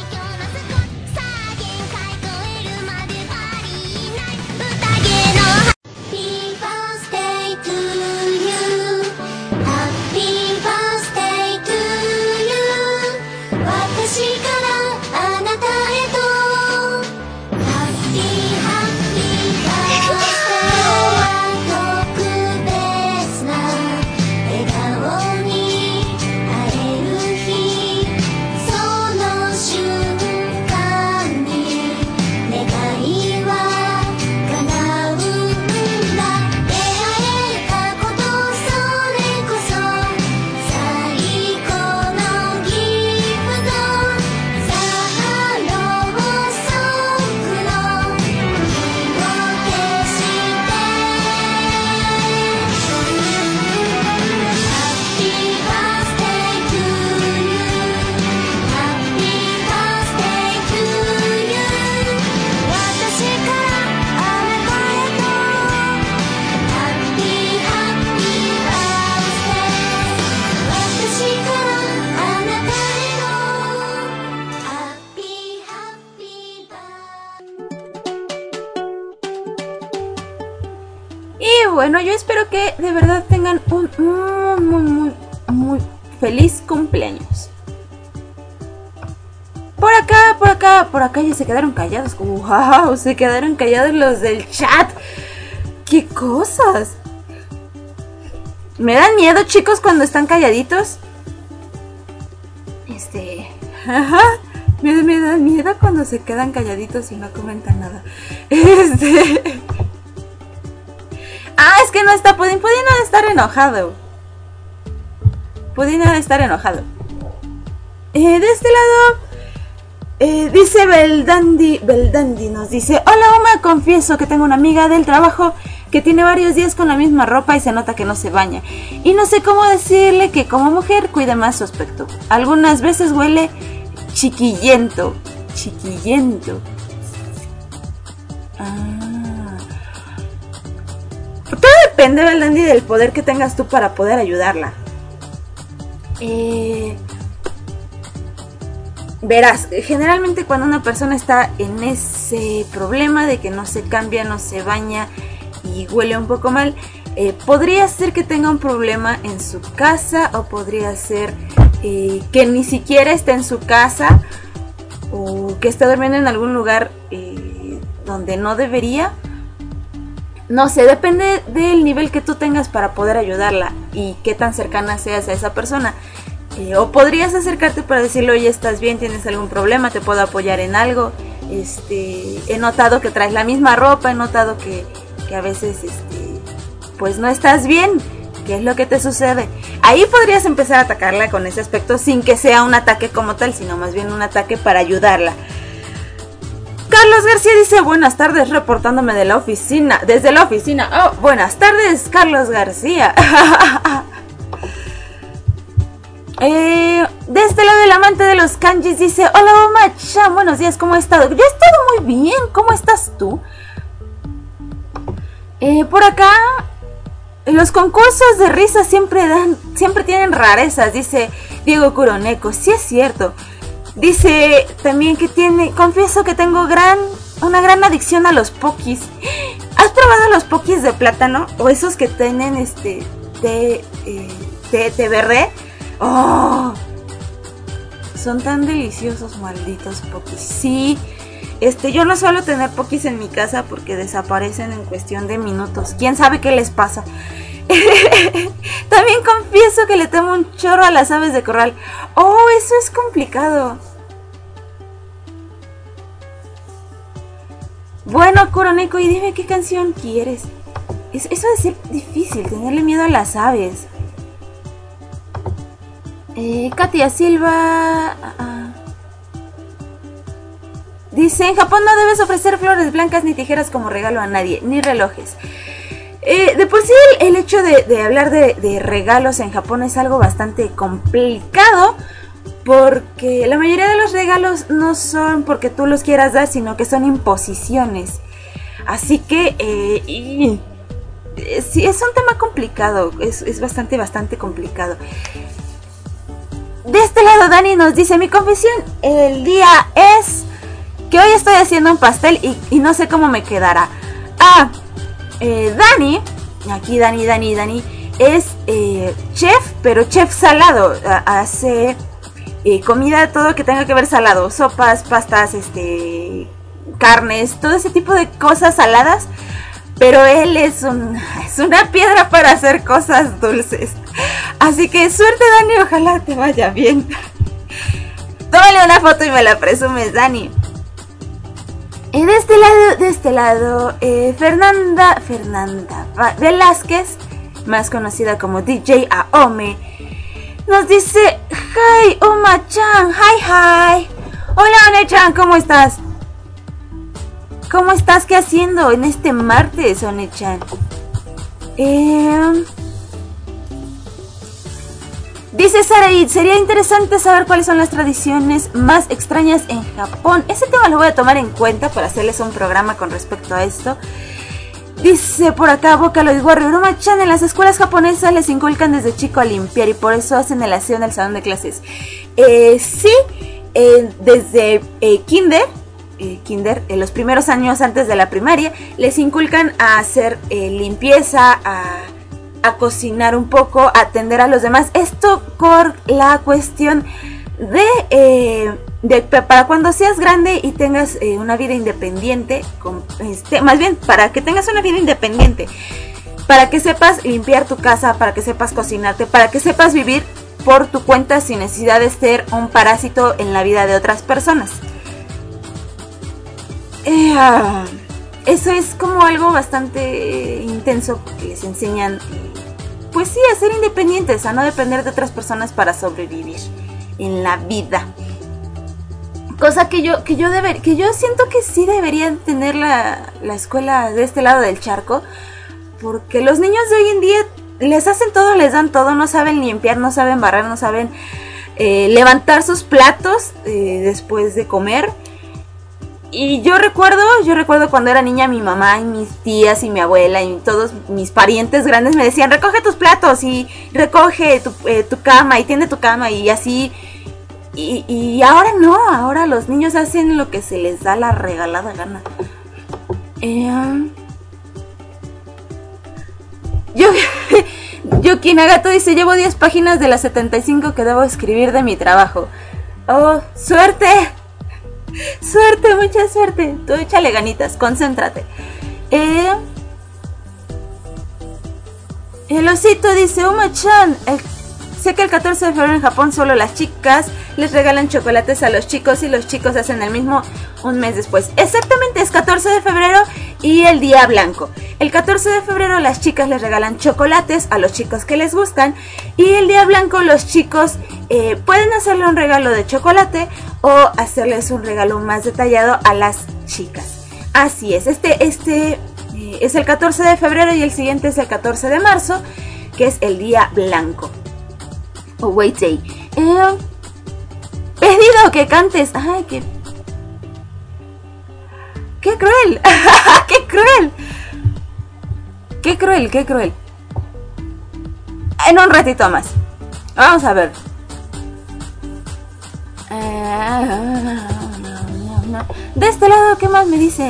Bueno, yo espero que de verdad tengan un muy, muy, muy, muy feliz cumpleaños. Por acá, por acá, por acá ya se quedaron callados. ¡Wow! Se quedaron callados los del chat. ¡Qué cosas! ¿Me dan miedo, chicos, cuando están calladitos? Este... Ajá. Me, me dan miedo cuando se quedan calladitos y no comentan nada. Este... Ah, es que no está, Pudín, Pudín no estar enojado. Pudín no estar enojado. Eh, de este lado, eh, dice Beldandi, Beldandi nos dice: hola, Uma, confieso que tengo una amiga del trabajo que tiene varios días con la misma ropa y se nota que no se baña. Y no sé cómo decirle que como mujer cuide más su aspecto. Algunas veces huele chiquillento. Chiquillento. Ah. Todo depende, Beldandi, del poder que tengas tú para poder ayudarla. Eh, verás, generalmente cuando una persona está en ese problema de que no se cambia, no se baña y huele un poco mal, eh, podría ser que tenga un problema en su casa, o podría ser eh, que ni siquiera esté en su casa, o que esté durmiendo en algún lugar eh, donde no debería. No sé, depende del nivel que tú tengas para poder ayudarla y qué tan cercana seas a esa persona. Eh, o podrías acercarte para decirle: oye, ¿estás bien? ¿Tienes algún problema? ¿Te puedo apoyar en algo? Este, he notado que traes la misma ropa, he notado que, que a veces este, pues no estás bien. ¿Qué es lo que te sucede? Ahí podrías empezar a atacarla con ese aspecto sin que sea un ataque como tal, sino más bien un ataque para ayudarla. Carlos García dice: buenas tardes, reportándome de la oficina, desde la oficina. Oh, buenas tardes, Carlos García. Eh, de este lado el amante de los kanjis dice: hola Oma-chan, buenos días, ¿cómo has estado? Yo he estado muy bien, ¿cómo estás tú? Eh, por acá, los concursos de risa siempre dan, siempre tienen rarezas, dice Diego Kuroneko. Sí es cierto. Dice también que tiene, confieso que tengo gran, una gran adicción a los pokis. ¿Has probado los pokis de plátano? O esos que tienen este té, eh, té, té verde. ¡Oh! Son tan deliciosos, malditos pokis. Sí, este, yo no suelo tener pokis en mi casa porque desaparecen en cuestión de minutos. ¿Quién sabe qué les pasa? También confieso que le temo un chorro a las aves de corral. Oh, eso es complicado. Bueno, Kuroneko, y dime qué canción quieres. Es, eso debe ser difícil, tenerle miedo a las aves. Eh, Katia Silva... Uh, dice, en Japón no debes ofrecer flores blancas ni tijeras como regalo a nadie, ni relojes. Eh, de por sí el, el hecho de, de hablar de, de regalos en Japón es algo bastante complicado, porque la mayoría de los regalos no son porque tú los quieras dar, sino que son imposiciones. Así que eh, y, eh, sí, es un tema complicado, es, es bastante, bastante complicado. De este lado Dani nos dice, mi confesión el día es que hoy estoy haciendo un pastel y, y no sé cómo me quedará. Ah, eh, Dani, aquí Dani, Dani, Dani, es eh, chef, pero chef salado. Hace eh, comida, todo que tenga que ver salado, sopas, pastas, este, carnes, todo ese tipo de cosas saladas. Pero él es, un, es una piedra para hacer cosas dulces. Así que suerte, Dani, ojalá te vaya bien. Tómale una foto y me la presumes, Dani. Eh, de este lado, de este lado, eh, Fernanda, Fernanda Velázquez, más conocida como D J Aome, nos dice, hi, Oma-chan, hi, hi. Hola, One-chan, ¿cómo estás? ¿Cómo estás? ¿Qué haciendo en este martes, One-chan? Eh... Dice Saraí, sería interesante saber cuáles son las tradiciones más extrañas en Japón. Ese tema lo voy a tomar en cuenta para hacerles un programa con respecto a esto. Dice por acá Vocaloid Warrior, Oma-chan, en las escuelas japonesas les inculcan desde chico a limpiar y por eso hacen el aseo en el salón de clases. Eh, sí, eh, desde eh, kinder, eh, kinder, en los primeros años antes de la primaria, les inculcan a hacer eh, limpieza, a... a cocinar un poco, a atender a los demás. Esto por la cuestión de, eh, de para cuando seas grande y tengas eh, una vida independiente, con, este, más bien para que tengas una vida independiente, para que sepas limpiar tu casa, para que sepas cocinarte, para que sepas vivir por tu cuenta sin necesidad de ser un parásito en la vida de otras personas. Eh, uh, Eso es como algo bastante intenso porque les enseñan, pues sí, a ser independientes, a no depender de otras personas para sobrevivir en la vida. Cosa que yo, que yo, deber, que yo siento que sí deberían tener la, la escuela de este lado del charco, porque los niños de hoy en día les hacen todo, les dan todo, no saben limpiar, no saben barrer, no saben eh, levantar sus platos eh, después de comer. Y yo recuerdo, yo recuerdo cuando era niña, mi mamá y mis tías y mi abuela y todos mis parientes grandes me decían, recoge tus platos y recoge tu, eh, tu cama y tiende tu cama y así. Y, y ahora no, ahora los niños hacen lo que se les da la regalada gana. Eh, yo, yo Kinagato dice, llevo diez páginas de las setenta y cinco que debo escribir de mi trabajo. Oh, suerte. Suerte, mucha suerte. Tú échale ganitas, concéntrate. Eh, el osito dice, Oma-chan, el, sé que el catorce de febrero en Japón solo las chicas les regalan chocolates a los chicos y los chicos hacen el mismo un mes después. Exactamente, es catorce de febrero y el día blanco. El catorce de febrero las chicas les regalan chocolates a los chicos que les gustan y el día blanco los chicos eh, pueden hacerle un regalo de chocolate o hacerles un regalo más detallado a las chicas. Así es, este, este eh, es el catorce de febrero y el siguiente es el catorce de marzo, que es el día blanco o White Day. Eh, pedido que cantes. Ay, qué... ¡Qué cruel! ¡Qué cruel! ¡Qué cruel, qué cruel! En un ratito más. Vamos a ver. De este lado, ¿qué más me dicen?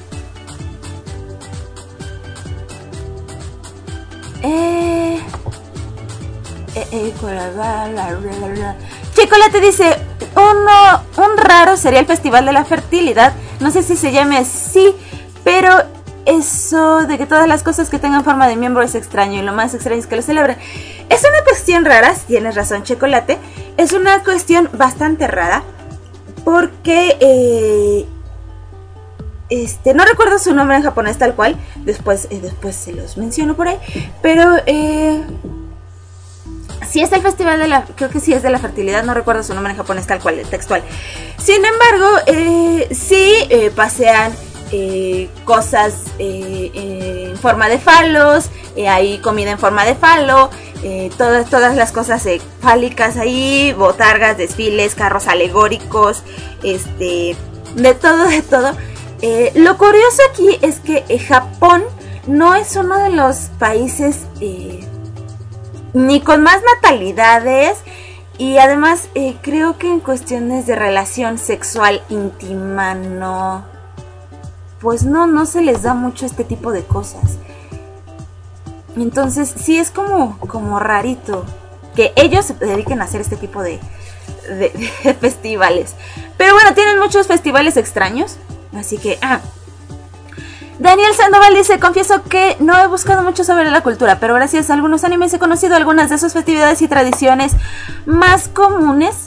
Eh... Eh, eh, Chocolate dice, uno, un raro sería el Festival de la Fertilidad. No sé si se llame así, pero eso de que todas las cosas que tengan forma de miembro es extraño y lo más extraño es que lo celebren. Es una cuestión rara, tienes razón, Chocolate. Es una cuestión bastante rara porque eh, este no recuerdo su nombre en japonés tal cual. Después, eh, después se los menciono por ahí, pero eh, sí es el festival de la, creo que sí es de la fertilidad, no recuerdo su nombre en japonés tal cual, textual. Sin embargo, eh, sí eh, pasean eh, cosas eh, eh, en forma de falos, eh, hay comida en forma de falo, eh, todas, todas las cosas eh, fálicas ahí, botargas, desfiles, carros alegóricos, este, de todo, de todo. Eh, lo curioso aquí es que eh, Japón no es uno de los países eh, ni con más natalidades y además eh, creo que en cuestiones de relación sexual íntima no, pues no, no se les da mucho este tipo de cosas. Entonces sí es como, como rarito que ellos se dediquen a hacer este tipo de, de, de festivales. Pero bueno, tienen muchos festivales extraños, así que... Ah. Daniel Sandoval dice, confieso que no he buscado mucho sobre la cultura, pero gracias a algunos animes he conocido algunas de sus festividades y tradiciones más comunes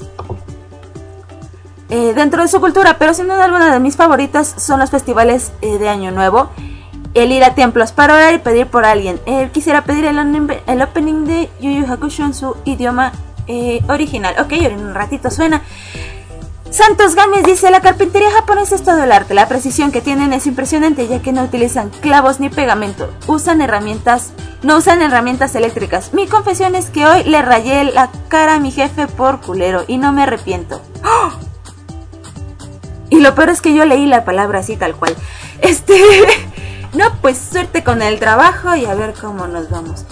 eh, dentro de su cultura, pero sin duda alguna de mis favoritas son los festivales eh, de Año Nuevo, el ir a templos para orar y pedir por alguien. Eh, quisiera pedir el, el opening de Yu Yu Hakusho en su idioma eh, original. Ok, en un ratito suena. Santos Gámez dice, la carpintería japonesa es todo el arte, la precisión que tienen es impresionante ya que no utilizan clavos ni pegamento, usan herramientas, no usan herramientas eléctricas. Mi confesión es que hoy le rayé la cara a mi jefe por culero y no me arrepiento. ¡Oh! Y lo peor es que yo leí la palabra así tal cual. Este, no, pues suerte con el trabajo y a ver cómo nos vamos.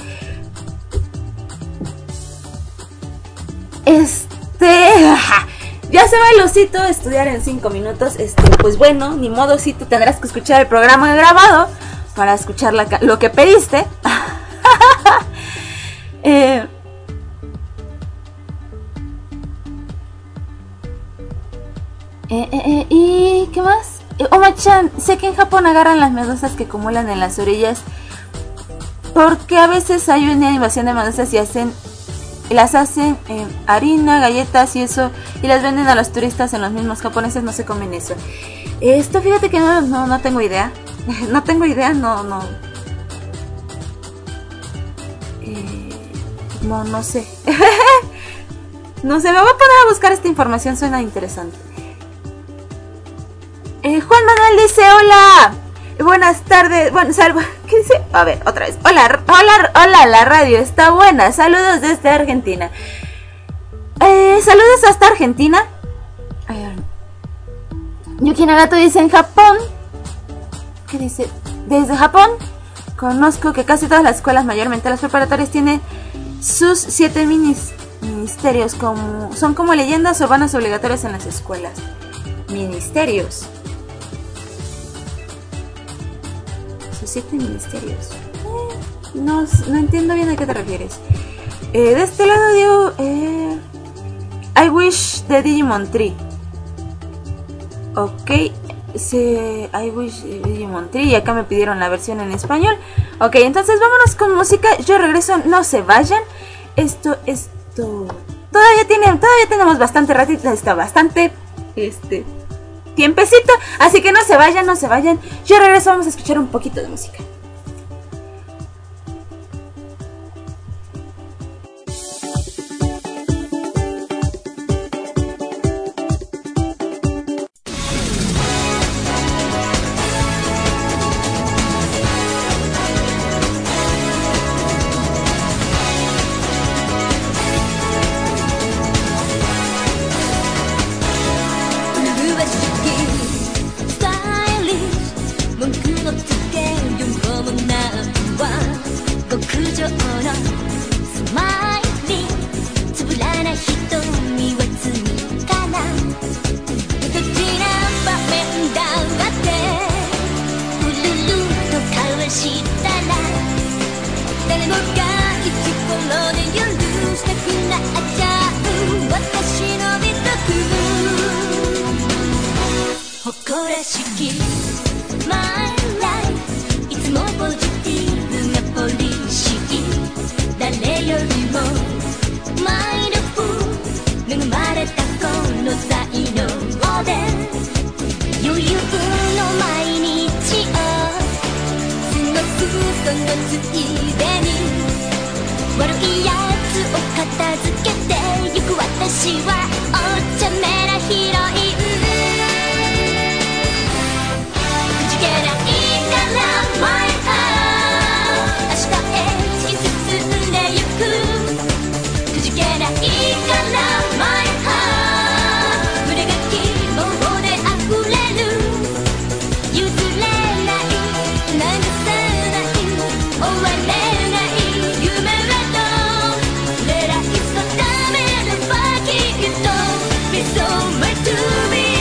Este... Ya se va el osito a estudiar en cinco minutos. Este, pues bueno, ni modo, si tú tendrás que escuchar el programa grabado para escuchar la, lo que pediste. eh, eh, eh, eh, ¿Y qué más? Eh, Oma-chan, sé que en Japón agarran las medusas que acumulan en las orillas porque a veces hay una invasión de medusas y hacen... las hacen eh, harina, galletas y eso, y las venden a los turistas en los mismos. Japoneses no se comen eso. Esto fíjate que no, no, no tengo idea. No tengo idea, no, no. Eh, no, no sé. No sé, me voy a poner a buscar esta información, suena interesante. Eh, Juan Manuel dice, hola. Buenas tardes, bueno, salvo, ¿qué dice? A ver, otra vez. Hola, hola, hola, la radio está buena. Saludos desde Argentina. Eh, saludos hasta Argentina. Eh, Yuki Nagato dice en Japón. ¿Qué dice? Desde Japón conozco que casi todas las escuelas, mayormente las preparatorias, tienen sus siete minis, ministerios, como, son como leyendas urbanas obligatorias en las escuelas. Ministerios. Siete ministerios. Eh, no, no entiendo bien a qué te refieres. Eh, de este lado digo eh, I Wish de Digimon Tree. Ok, se, I Wish de Digimon Tree. Y acá me pidieron la versión en español. Ok, entonces vámonos con música. Yo regreso, no se vayan. Esto, esto Todavía tienen, todavía tenemos bastante ratito. Está bastante Este tiempecito, así que no se vayan, no se vayan. Yo regreso, vamos a escuchar un poquito de música. ついでに悪いやつを片付けてゆく私はお茶目なヒロインくじけないから My heart 明日へ突き進んでゆくくじけないから My heart 胸が希望で溢れる譲れない流さない終われない夢はと狙い定めればきっと Be so much to me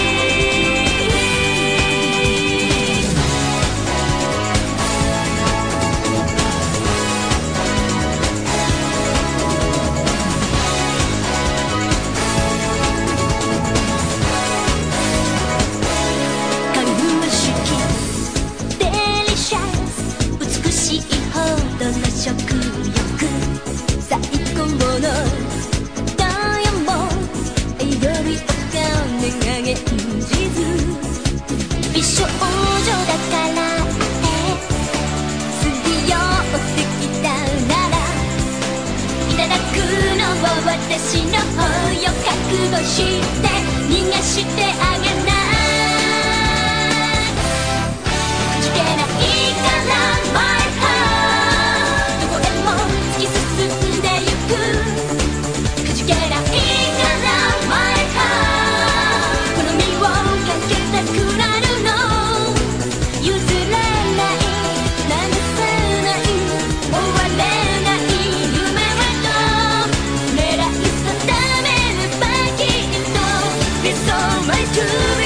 カルマ式デリシャス美しいほどの食欲最高のダイヤモンドよりお金が現実美少女だからってすり寄ってきたならいただくのは私の方よ覚悟して逃がしてあげないくじけないから My heart どこへも突き進んでゆくくじけないから My heart この身をかけたくなるの譲れない流さない終われない夢はと狙い定めればきっと Be so much to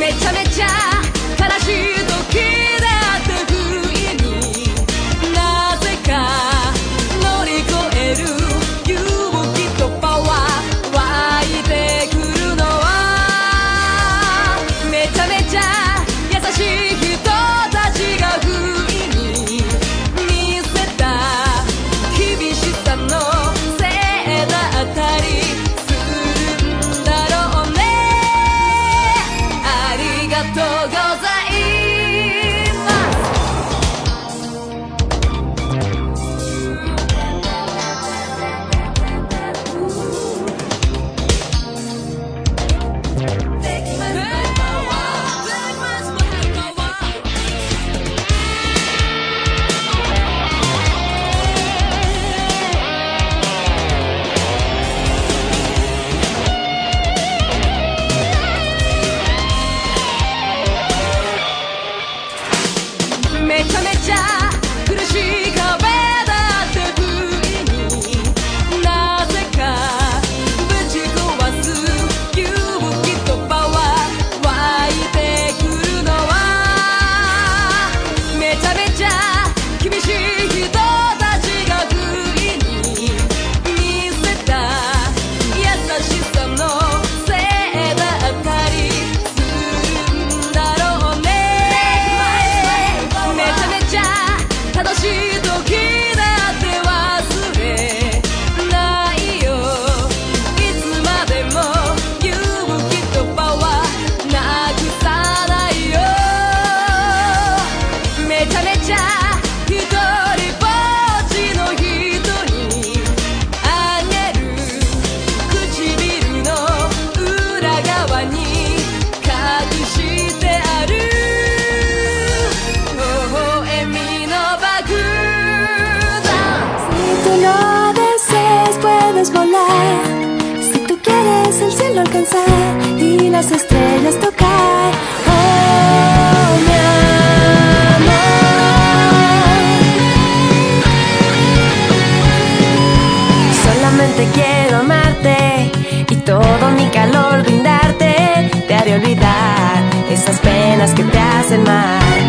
めちゃめちゃ悲しい時だって不意になぜか乗り越える勇気とパワー湧いてくるのはめちゃめちゃ優しい人たちが不意に見せた厳しさのせいだったりするんだろうね。ありがとうございめちゃめちゃ苦しい壁だって不意になぜかぶち壊す勇気とパワー湧いてくるのはめちゃめちゃ厳しい人たちが不意に見せた優しさのせいだったりするんだろうね。めちゃめちゃ楽しい時だって忘れないよ。いつまでも勇気とパワーなくさないよ。めちゃめちゃ一人ぼっちの人にあげる唇の裏側に隠してある微笑みの爆弾。 Si tú lo deseas puedes volar, si tú quieres el cielo alcanzar y las estrellas tocar. Oh, mi amor, solamente quiero amarte y todo mi calor brindarte. Te haré olvidar esas penas que te hacen mal.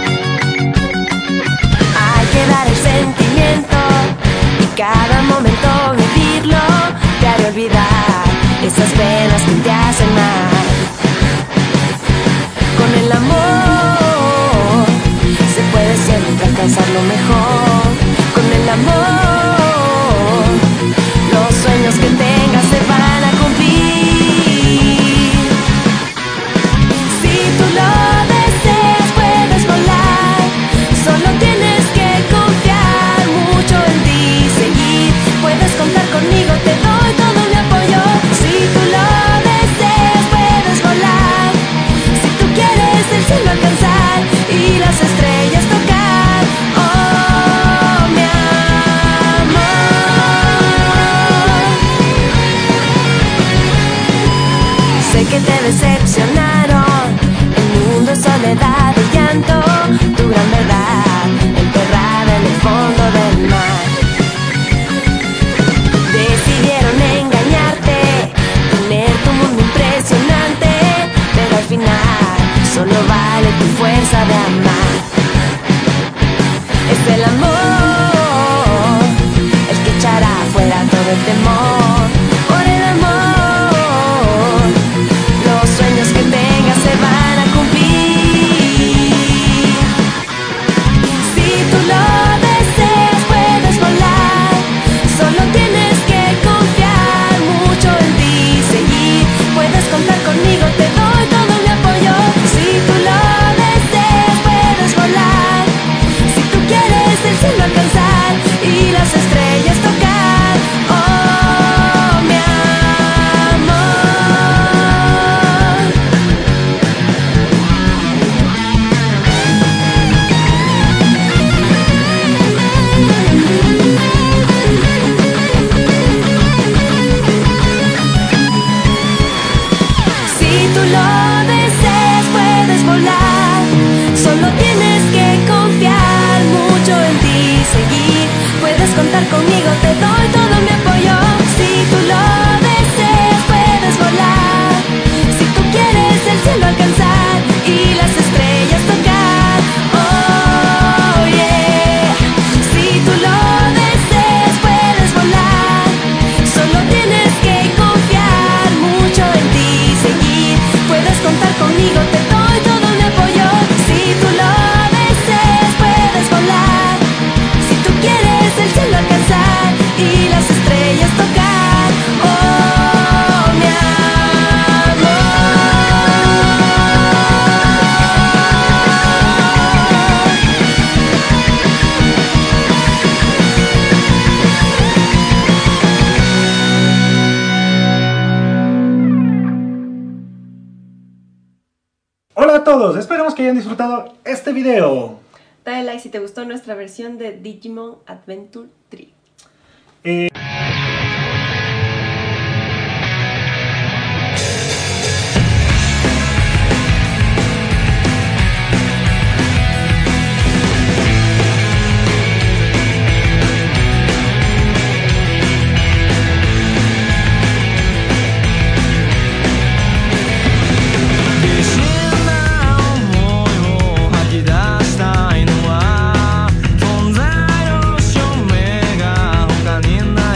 Hay que dar el sentimiento y cada momento vivirlo. Te haré olvidar esas penas que te hacen mal. Con el amor se puede siempre alcanzar lo mejor. Con el amor los sueños que tengas se van a cumplir. Si tú lo deseas puedes volar, solo tienes que confiar mucho en ti, seguir. Puedes contar conmigo, te doy todo mi apoyo. Si tú lo deseas puedes volar, si tú quieres el cielo alcanzar y las estrellas tocar. Oh, mi amor, sé que te decepcionaron el mundo es soledad y llanto, tu gran verdad enterrada en el fondo del mar. Decidieron engañarte, tener tu mundo impresionante, pero al final solo vale tu fuerza de amar. Es el amor el que echará fuera todo el temor. Por el amor los sueños que tengas se van a cumplir. Si tú lo deseas puedes volar, solo tienes que confiar mucho en ti, seguir. Puedes contar conmigo, te doy todo mi apoyo. Si tú lo deseas puedes volar, si tú quieres el cielo alcanzar y las estrellas tocar. Oh, mi amor, si tú lo deseas puedes volar, solo tienes que confiar mucho en ti, seguir. Puedes contar conmigo, te doy todo mi apoyo. Si tú lo deseas puedes volar, si tú quieres el cielo alcanzar Hola a todos, esperamos que hayan disfrutado este video. Dale like si te gustó nuestra versión de Digimon Adventure tres. Eh... 「存在の証明が他にない」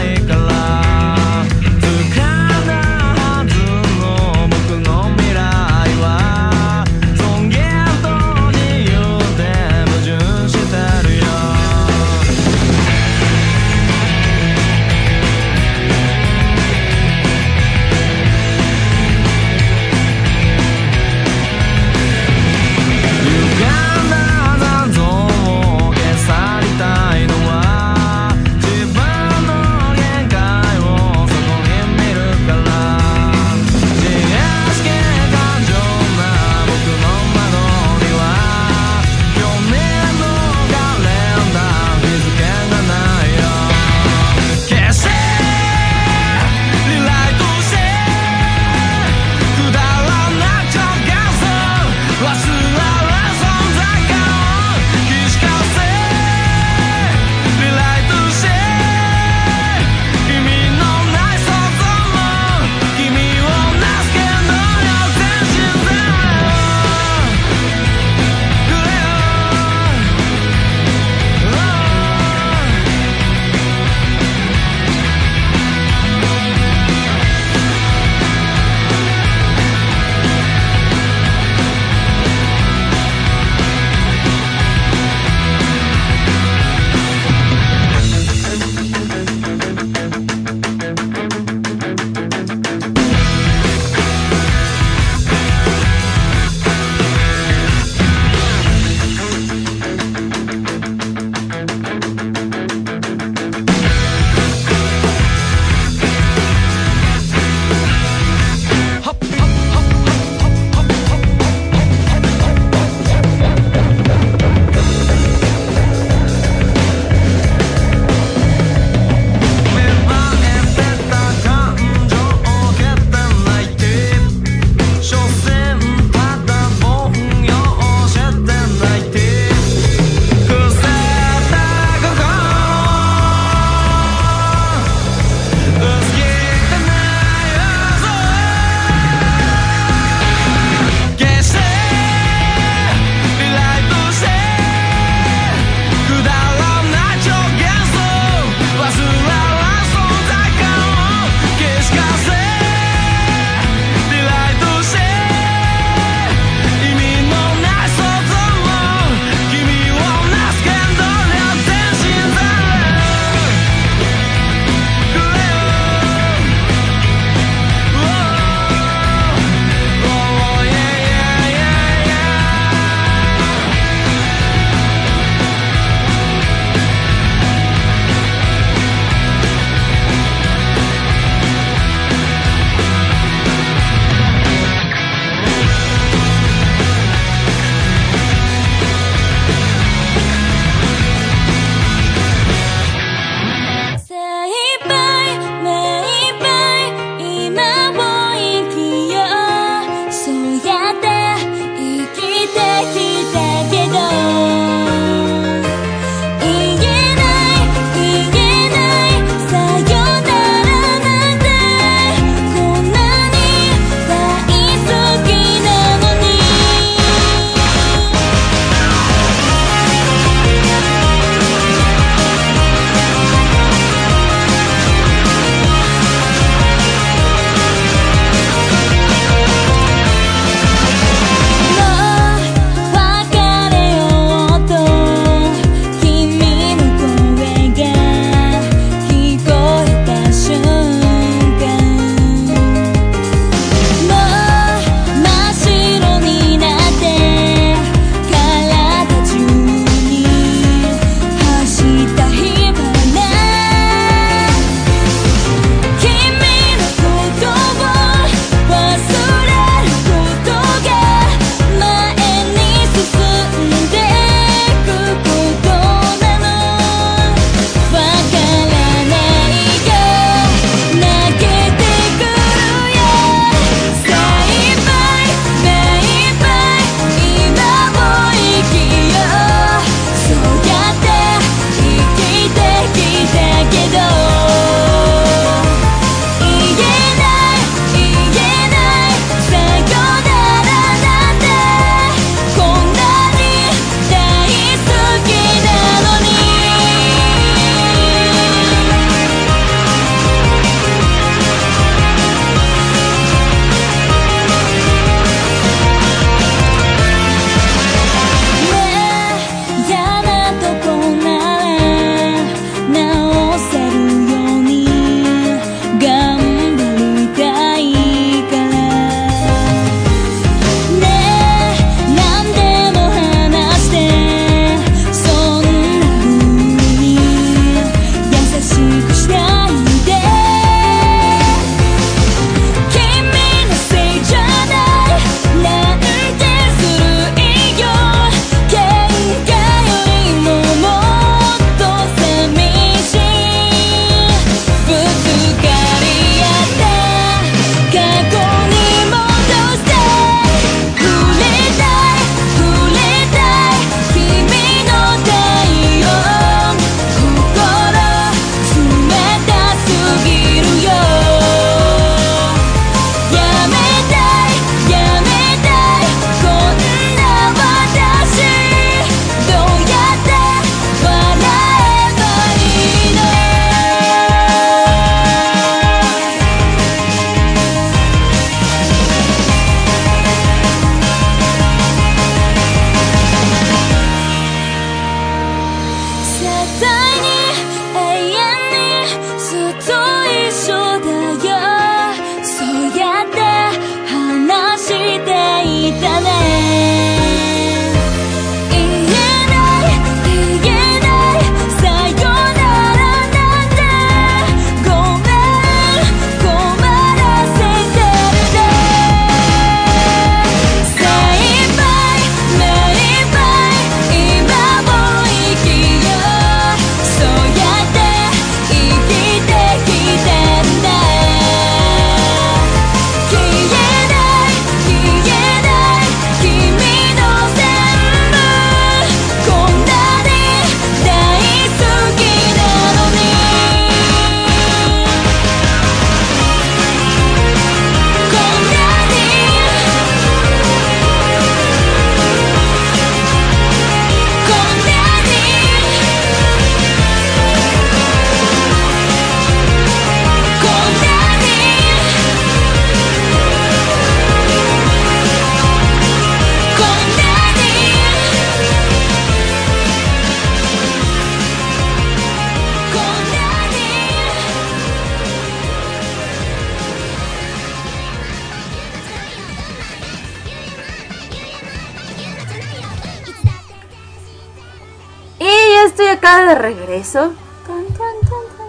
acá de regreso. Tan, tan, tan, tan.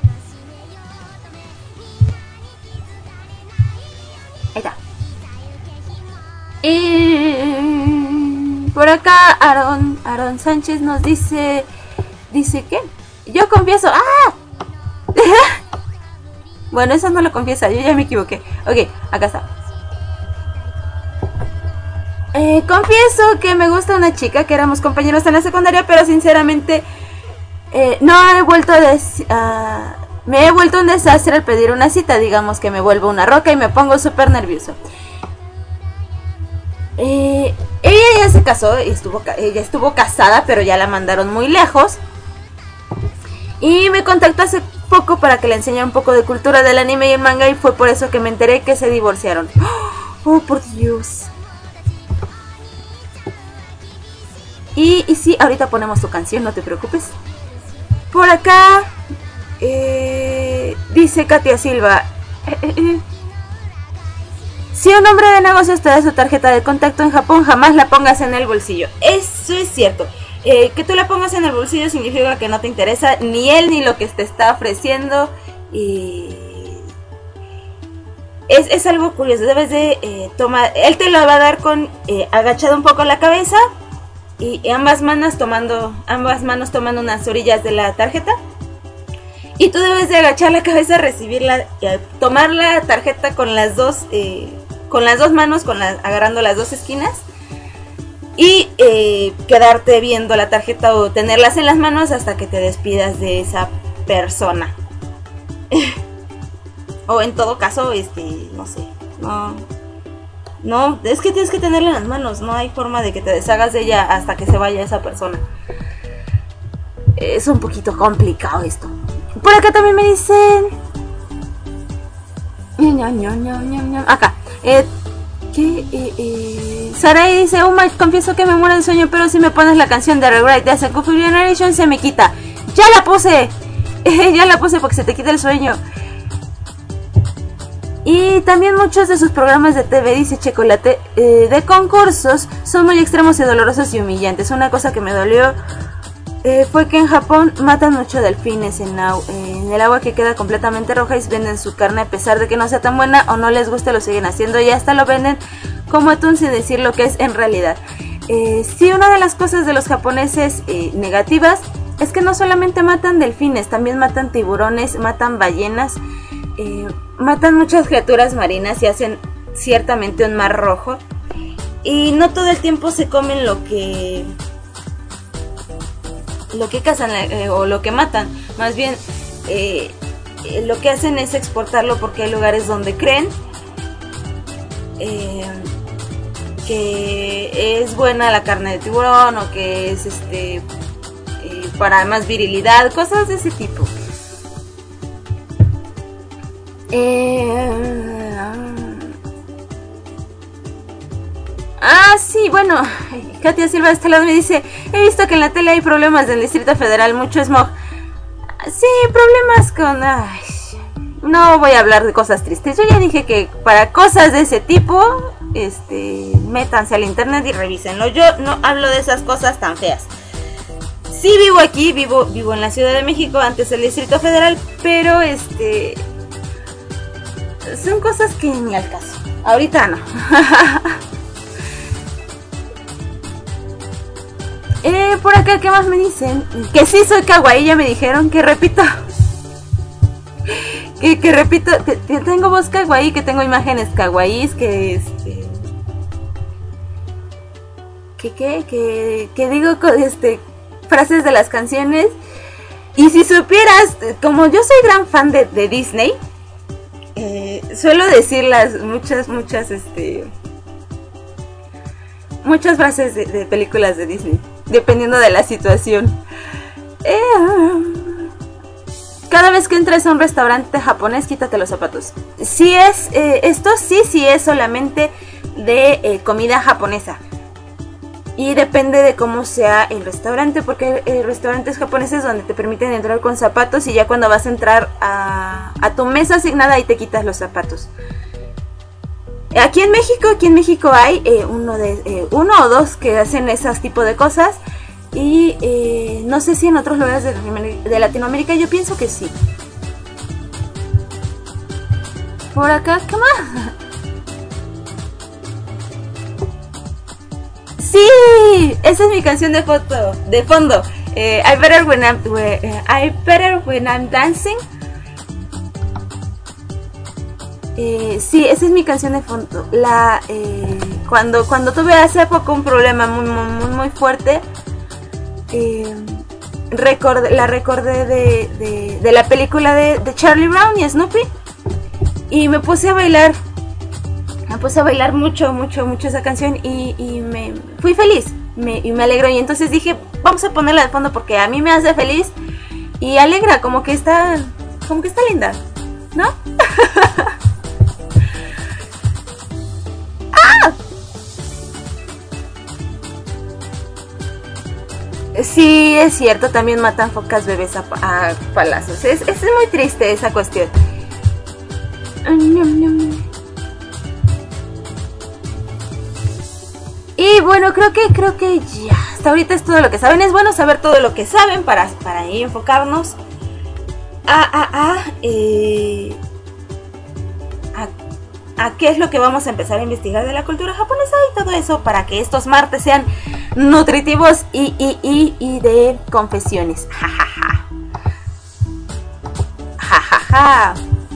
Ahí está. Y por acá Aaron, Aaron Sánchez nos dice, dice que yo confieso, ¡ah! Bueno, eso no lo confiesa, yo ya me equivoqué. Ok, acá está. Eh, confieso que me gusta una chica, que éramos compañeros en la secundaria, pero sinceramente eh, no he vuelto a des- uh, me he vuelto un desastre al pedir una cita. Digamos que me vuelvo una roca y me pongo súper nervioso. Eh, ella ya se casó, y estuvo, ella estuvo casada, pero ya la mandaron muy lejos. Y me contactó hace poco para que le enseñara un poco de cultura del anime y el manga, y fue por eso que me enteré que se divorciaron. Oh, por Dios. Y, y sí, ahorita ponemos tu canción, no te preocupes. Por acá eh, dice Katia Silva, eh, eh, eh. si un hombre de negocios te da su tarjeta de contacto en Japón, jamás la pongas en el bolsillo. Eso es cierto. Eh, que tú la pongas en el bolsillo significa que no te interesa ni él ni lo que te está ofreciendo. Y es, es algo curioso. Debes de eh, tomar. Él te lo va a dar con eh, agachado un poco la cabeza y ambas manos tomando ambas manos tomando unas orillas de la tarjeta. Y tú debes de agachar la cabeza, recibirla, eh, tomar la tarjeta con las dos eh, con las dos manos, con la, agarrando las dos esquinas. Y eh, quedarte viendo la tarjeta o tenerlas en las manos hasta que te despidas de esa persona. O en todo caso, este, no sé, no, no, es que tienes que tenerla en las manos, no hay forma de que te deshagas de ella hasta que se vaya esa persona. Es un poquito complicado esto. Por acá también me dicen... Acá, eh... ¿Qué? Eh, eh. Sarai dice, oh my, confieso que me muero de sueño, pero si me pones la canción de Regret de Asakufu Generation se me quita. ¡Ya la puse! Eh, ya la puse porque se te quita el sueño. Y también muchos de sus programas de T V, dice Chocolate, eh, de concursos, son muy extremos y dolorosos y humillantes. Una cosa que me dolió eh, fue que en Japón matan mucho delfines en, eh, en el agua que queda completamente roja, y venden su carne a pesar de que no sea tan buena o no les guste, lo siguen haciendo y hasta lo venden como atún sin decir lo que es en realidad. Eh, sí, una de las cosas de los japoneses eh, negativas es que no solamente matan delfines, también matan tiburones, matan ballenas, eh, matan muchas criaturas marinas y hacen ciertamente un mar rojo. Y no todo el tiempo se comen lo que... lo que cazan eh, o lo que matan, más bien eh, eh, lo que hacen es exportarlo porque hay lugares donde creen eh, que es buena la carne de tiburón o que es este eh, para más virilidad, cosas de ese tipo. Eh, Ah, sí, bueno, Katia Silva de este lado me dice, he visto que en la tele hay problemas del Distrito Federal, mucho smog. Sí, problemas con... Ay, no voy a hablar de cosas tristes. Yo ya dije que para cosas de ese tipo, este, métanse al internet y revísenlo. Yo no hablo de esas cosas tan feas. Sí vivo aquí, vivo, vivo en la Ciudad de México, antes el Distrito Federal, pero este... son cosas que ni al caso. Ahorita no. Eh, por acá, ¿qué más me dicen? Que sí soy kawaii, ya me dijeron, que repito. que, que repito, que, que tengo voz kawaii, que tengo imágenes kawaiis, que este... Que, que, que, que digo este, frases de las canciones. Y si supieras, como yo soy gran fan de, de Disney, eh, suelo decir las muchas, muchas, este... muchas frases de, de películas de Disney, dependiendo de la situación. Eh, cada vez que entres a un restaurante japonés, quítate los zapatos. Si es, eh, esto sí, sí es solamente de eh, comida japonesa. Y depende de cómo sea el restaurante, porque hay restaurantes japoneses donde te permiten entrar con zapatos y ya cuando vas a entrar a, a tu mesa asignada, ahí te quitas los zapatos. Aquí en México, aquí en México hay eh, uno de eh, uno o dos que hacen esos tipos de cosas, Y eh, no sé si en otros lugares de, de Latinoamérica, yo pienso que sí. Por acá, ¿qué más? Sí, esa es mi canción de foto, de fondo. Eh, I better when I'm, I better when I'm dancing. Eh, sí, esa es mi canción de fondo. La eh, cuando cuando tuve hace poco un problema muy muy muy fuerte, eh, recordé, la recordé de, de, de la película de, de Charlie Brown y Snoopy y me puse a bailar. Me puse a bailar mucho, mucho, mucho esa canción y, y me fui feliz me, y me alegró. Y entonces dije, vamos a ponerla de fondo porque a mí me hace feliz y alegra, como que está, como que está linda, ¿no? ¡Ah! Sí, es cierto, también matan focas bebés a, a palazos. Es, es muy triste esa cuestión. Y bueno, creo que creo que ya hasta ahorita es todo lo que saben. Es bueno saber todo lo que saben para, para ahí enfocarnos a, a, a, eh, a, a qué es lo que vamos a empezar a investigar de la cultura japonesa y todo eso para que estos martes sean nutritivos y, y, y, y de confesiones. Ja, ja, ja. Ja, ja, ja.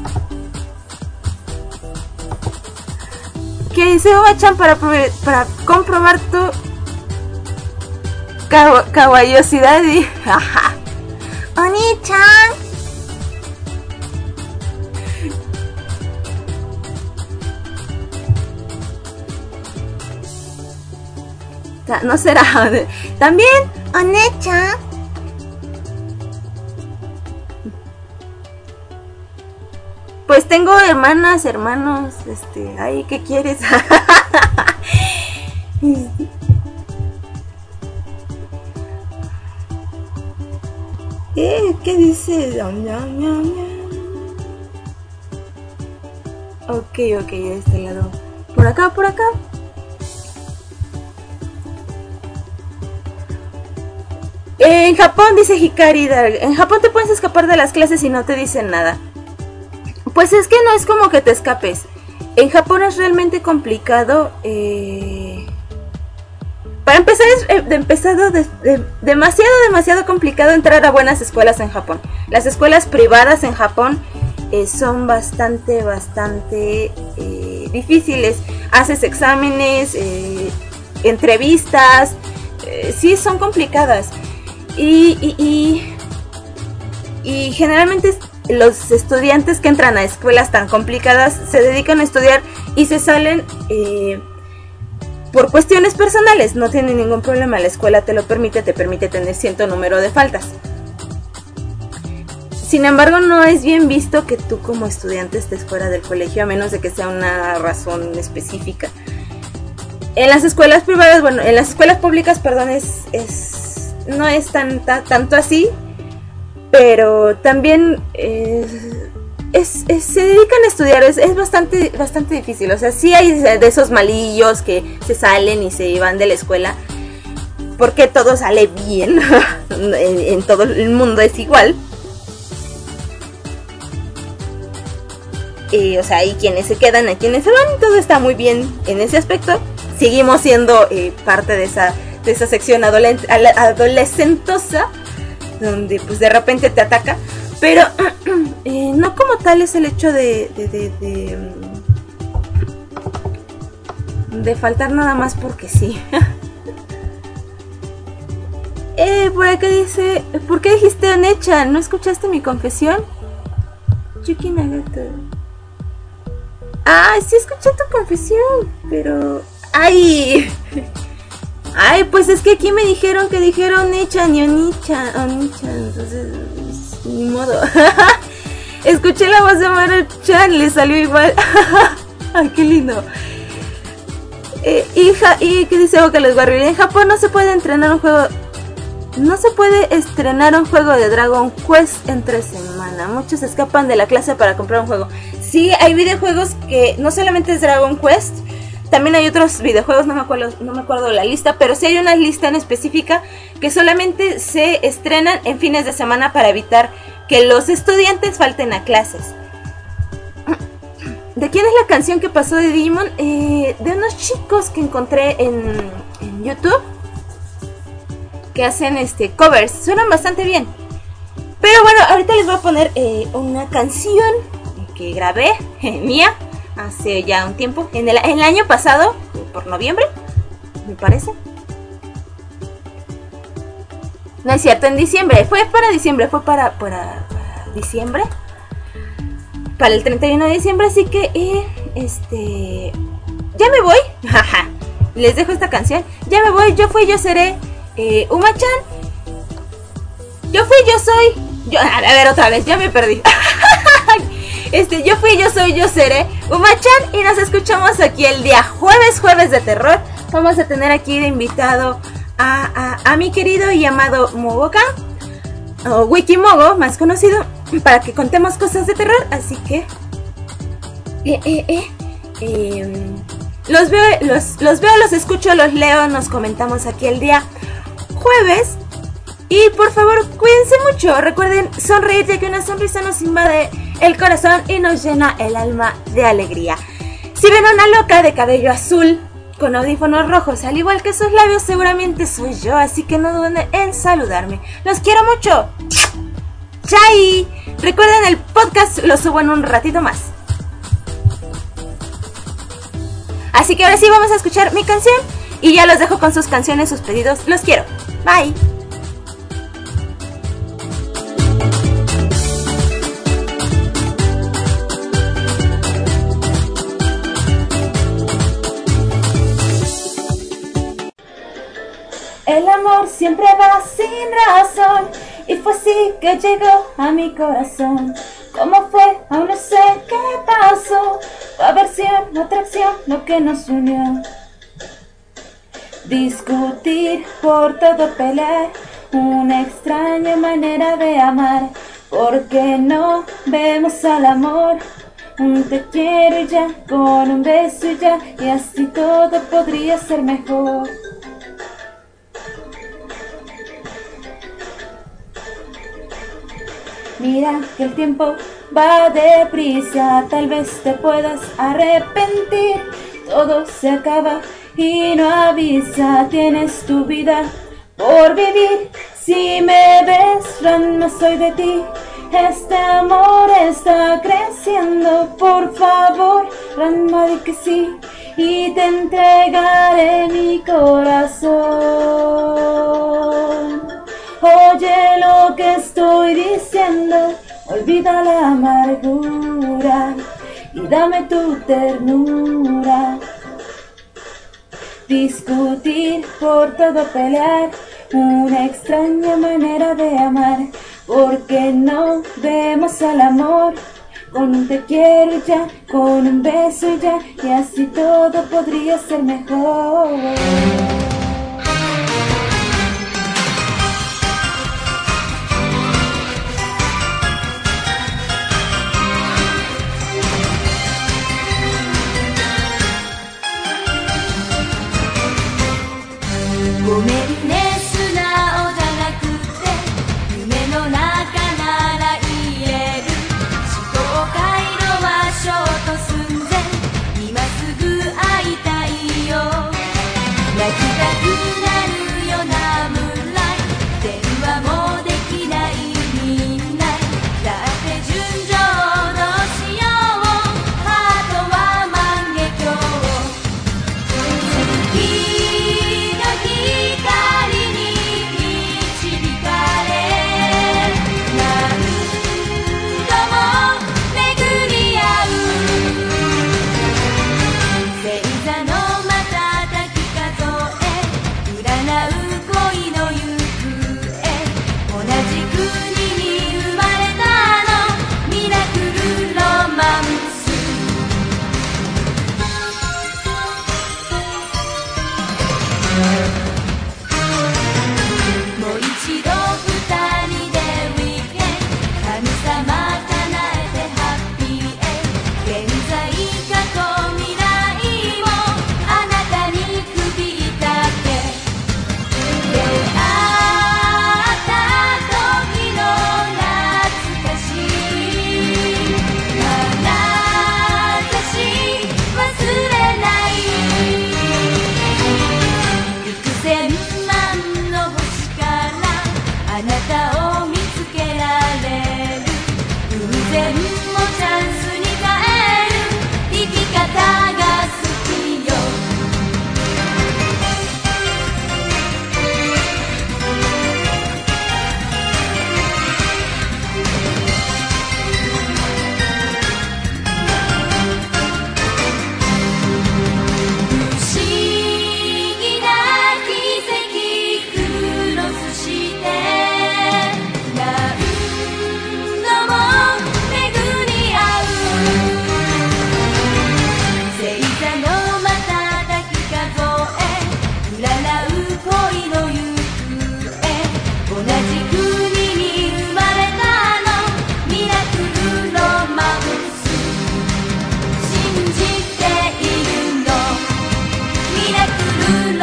¿Qué dice Oma-chan para, para comprobar tu caballosidad? Y jaja. Oni-chan. No será. También Oni-chan. Pues tengo hermanas, hermanos, este, ay, ¿qué quieres? eh, ¿Qué dice? Ok, ok, de este lado. Por acá, por acá. En Japón, dice Hikari Dark, en Japón te puedes escapar de las clases y no te dicen nada. Pues es que no es como que te escapes. En Japón es realmente complicado. Eh... Para empezar, es eh, de empezado de, de, demasiado, demasiado complicado entrar a buenas escuelas en Japón. Las escuelas privadas en Japón eh, son bastante, bastante eh, difíciles. Haces exámenes, eh, entrevistas. Eh, sí, son complicadas. Y, y, y, y generalmente los estudiantes que entran a escuelas tan complicadas se dedican a estudiar y se salen eh, por cuestiones personales. No tienen ningún problema, la escuela te lo permite, te permite tener cierto número de faltas. Sin embargo, no es bien visto que tú como estudiante estés fuera del colegio, a menos de que sea una razón específica. En las escuelas privadas, bueno, en las escuelas públicas, perdón, es, es no es tan, ta, tanto así. Pero también eh, es, es, se dedican a estudiar, es, es bastante, bastante difícil. O sea, sí hay de esos malillos que se salen y se van de la escuela porque todo sale bien. en, en todo el mundo es igual. Y, o sea, hay quienes se quedan, hay quienes se van, todo está muy bien en ese aspecto. Seguimos siendo eh, parte de esa, de esa sección adolescentosa, donde pues de repente te ataca, pero eh, no como tal es el hecho de de, de, de de faltar nada más porque sí. eh, por acá dice, ¿por qué dijiste Onecha? ¿No escuchaste mi confesión? Yuki Nagato. Ah, sí escuché tu confesión, pero ay. Ay, pues es que aquí me dijeron que dijeron Onichan y Onichan, Onichan, entonces, ni modo. Escuché la voz de Maru-chan, le salió igual. Ay, qué lindo. Eh, hija, ¿y qué dice Boca los Warriors? En Japón no se puede entrenar un juego, no se puede estrenar un juego de Dragon Quest entre semana. Muchos escapan de la clase para comprar un juego. Sí, hay videojuegos que no solamente es Dragon Quest, también hay otros videojuegos, no me acuerdo, no me acuerdo la lista, pero sí hay una lista en específica que solamente se estrenan en fines de semana para evitar que los estudiantes falten a clases. ¿De quién es la canción que pasó de Digimon? Eh, de unos chicos que encontré en, en YouTube que hacen este covers, suenan bastante bien. Pero bueno, ahorita les voy a poner eh, una canción que grabé, eh, mía, hace ya un tiempo, en el, en el año pasado, por noviembre, me parece. No es cierto, en diciembre, fue para diciembre, fue para, para, para diciembre, para el treinta y uno de diciembre, así que, eh, este, ya me voy, les dejo esta canción, ya me voy, yo fui, yo seré, eh, Uma-chan, yo fui, yo soy, yo, a ver otra vez, ya me perdí. Este, yo fui, yo soy, yo seré Uma-chan y nos escuchamos aquí el día jueves, jueves de terror. Vamos a tener aquí de invitado a, a, a mi querido y amado Mogoka, o Wikimogo, más conocido, para que contemos cosas de terror. Así que eh, eh, eh, eh, los veo, los, los veo, los escucho, los leo, nos comentamos aquí el día jueves. Y por favor, cuídense mucho. Recuerden sonreír, ya que una sonrisa nos invade el corazón y nos llena el alma de alegría. Si ven una loca de cabello azul con audífonos rojos, al igual que sus labios, seguramente soy yo. Así que no duden en saludarme. Los quiero mucho. ¡Chai! Recuerden, el podcast lo subo en un ratito más. Así que ahora sí vamos a escuchar mi canción. Y ya los dejo con sus canciones, sus pedidos. Los quiero. Bye. El amor siempre va sin razón, y fue así que llegó a mi corazón. ¿Cómo fue? Aún no sé qué pasó. Fue aversión, atracción, lo que nos unió. Discutir, por todo pelear, una extraña manera de amar. Porque no vemos al amor, un te quiero y ya, con un beso y ya, y así todo podría ser mejor. Mira que el tiempo va deprisa, tal vez te puedas arrepentir. Todo se acaba y no avisa, tienes tu vida por vivir. Si me ves, Ranma, soy de ti. Este amor está creciendo, por favor, Ranma, di que sí, y te entregaré mi corazón. Oye lo que estoy diciendo, olvida la amargura y dame tu ternura. Discutir, por todo pelear, una extraña manera de amar. Porque no vemos al amor, con un te quiero y ya, con un beso y ya, y así todo podría ser mejor.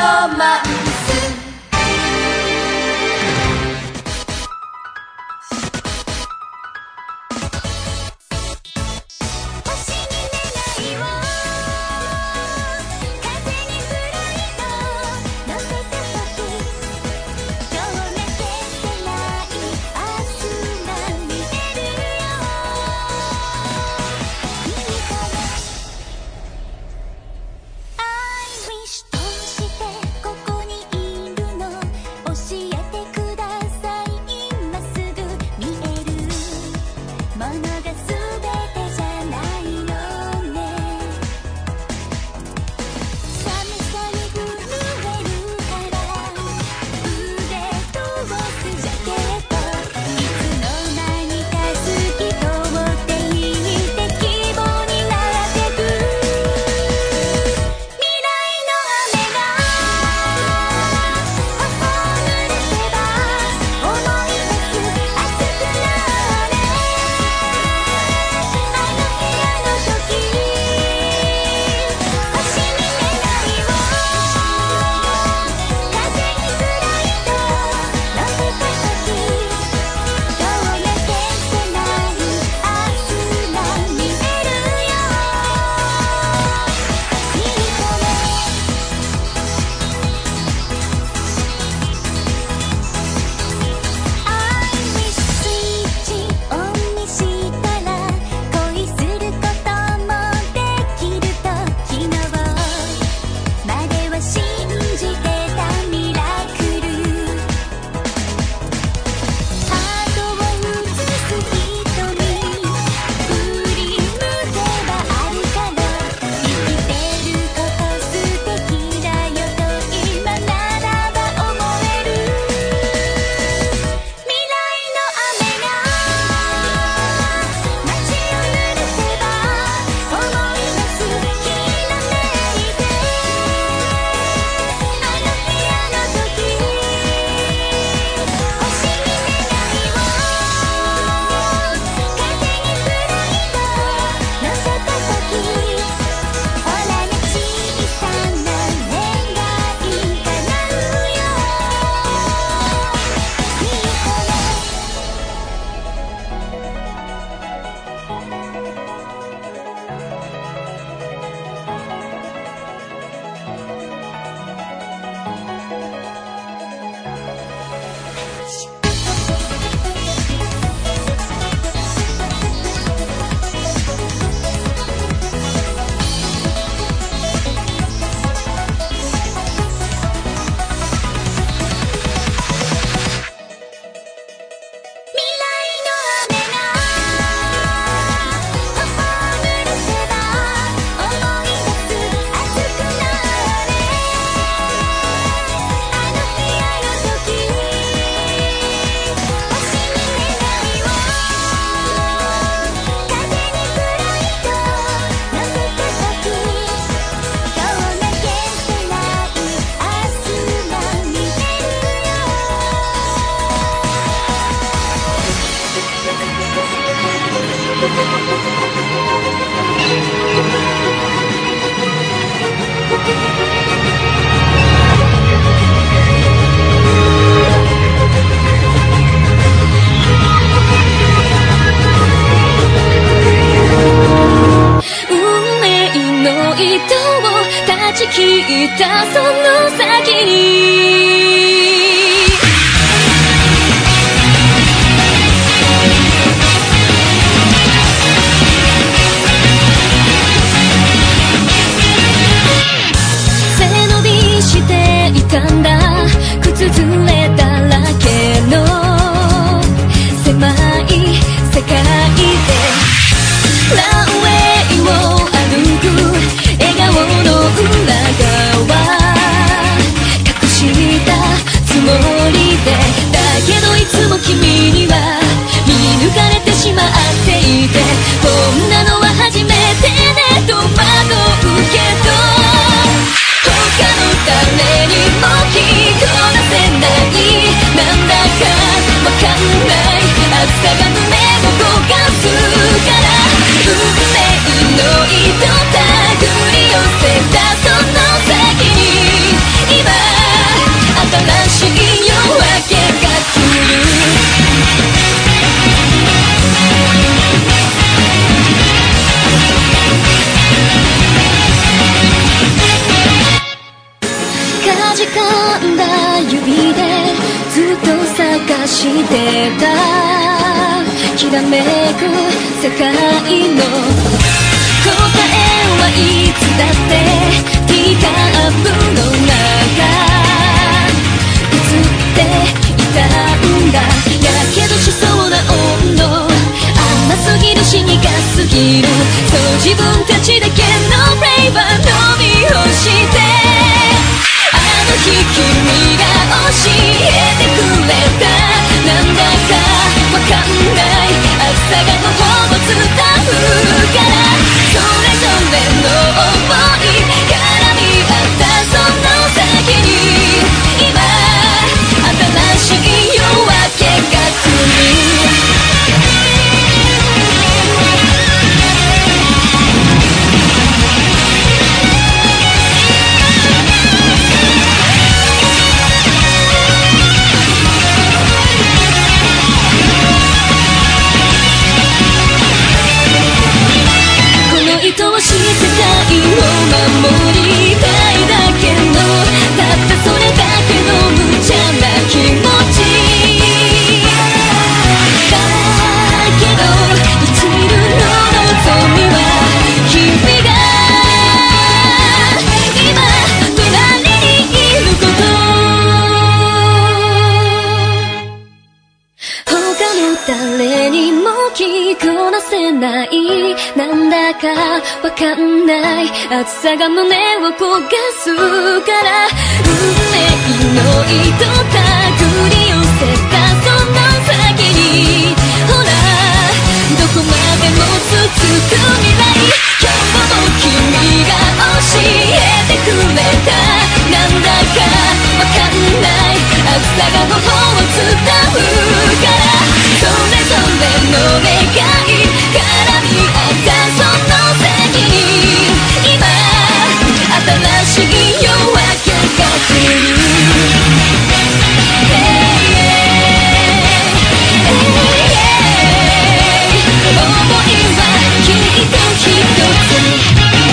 マンス星に願いを風にフライト乗せた時今日めけてない明日が見えるよいいから I wish どうしてここにいるの教えてください今すぐ見えるものが全てじゃないよね寒さに震えるから腕通すジャケットいつの間にか透き通っていて希望になってく未来の雨が頬を濡れせば思い出す熱くなれあの部屋の時星に願いを風にフライト乗せた時今日めけてない明日が見えるよいいからI wish スイッチオンにしたら恋することもできると昨日までは信じてたミラクルハートを映す瞳振り向けばあるから生きてること素敵だよと今ならば思える未来の雨が街を濡れせば思い出すきらめいてあの部屋の時星に願いを風にフライト乗せた時ほらね小さな願い叶うよいいから未来の雨が頬を濡れせば思い出す熱くなれあの部屋の時星に願いを風にフライト乗せた時今日めけてない明日が見えるよ運命の糸を断ち切ったその先に背伸びしていたんだ靴ずれだらけの狭い世界でランウェイを歩く笑顔の裏側隠したつもりでだけどいつも君には見抜かれてしまっていてこんなのは初めてねと惑うけど他の誰にも聞こなせないなんだかわかんない熱さが胸を焦がすから運命の糸手繰り寄せたその先に今掴んだ指でずっと探してたきらめく世界の答えはいつだってティーカップの中映っていたんだ。やけどしそうな温度、甘すぎる死にがすぎる、そう自分たちだけのフレーバー飲み干して、あの日君が教えてくれたなんだかわかんない熱さが途方も伝わるから、それぞれの想い絡み合ったその先に今新しい夜明けが来る。愛しい世界を守りたいだけの、たったそれだけの無茶な気持ちだけど、一縷の望みは君が今隣にいること、他の誰にも聞こなせない、なんだかわかんない熱さが胸を焦がすから、運命の糸手繰り寄せたその先に、ほらどこまでも続く未来、今日も君が教えてくれたなんだかわかんない熱さが頬を伝うから、それぞれの願い絡み合ったその先に今新しい夜明けが来る。想いはきっと一つ、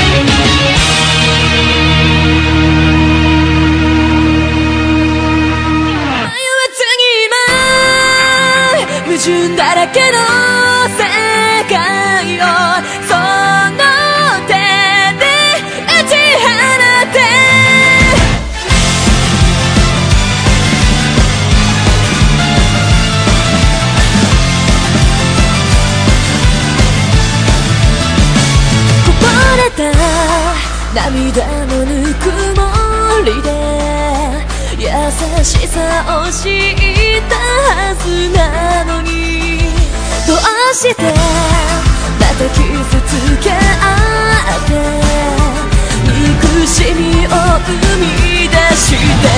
矛盾だらけの世界をその手で打ち放って、こぼれた涙のぬくもりで優しさを知ったはずなのに、どうしてまた傷つけ合って憎しみを生み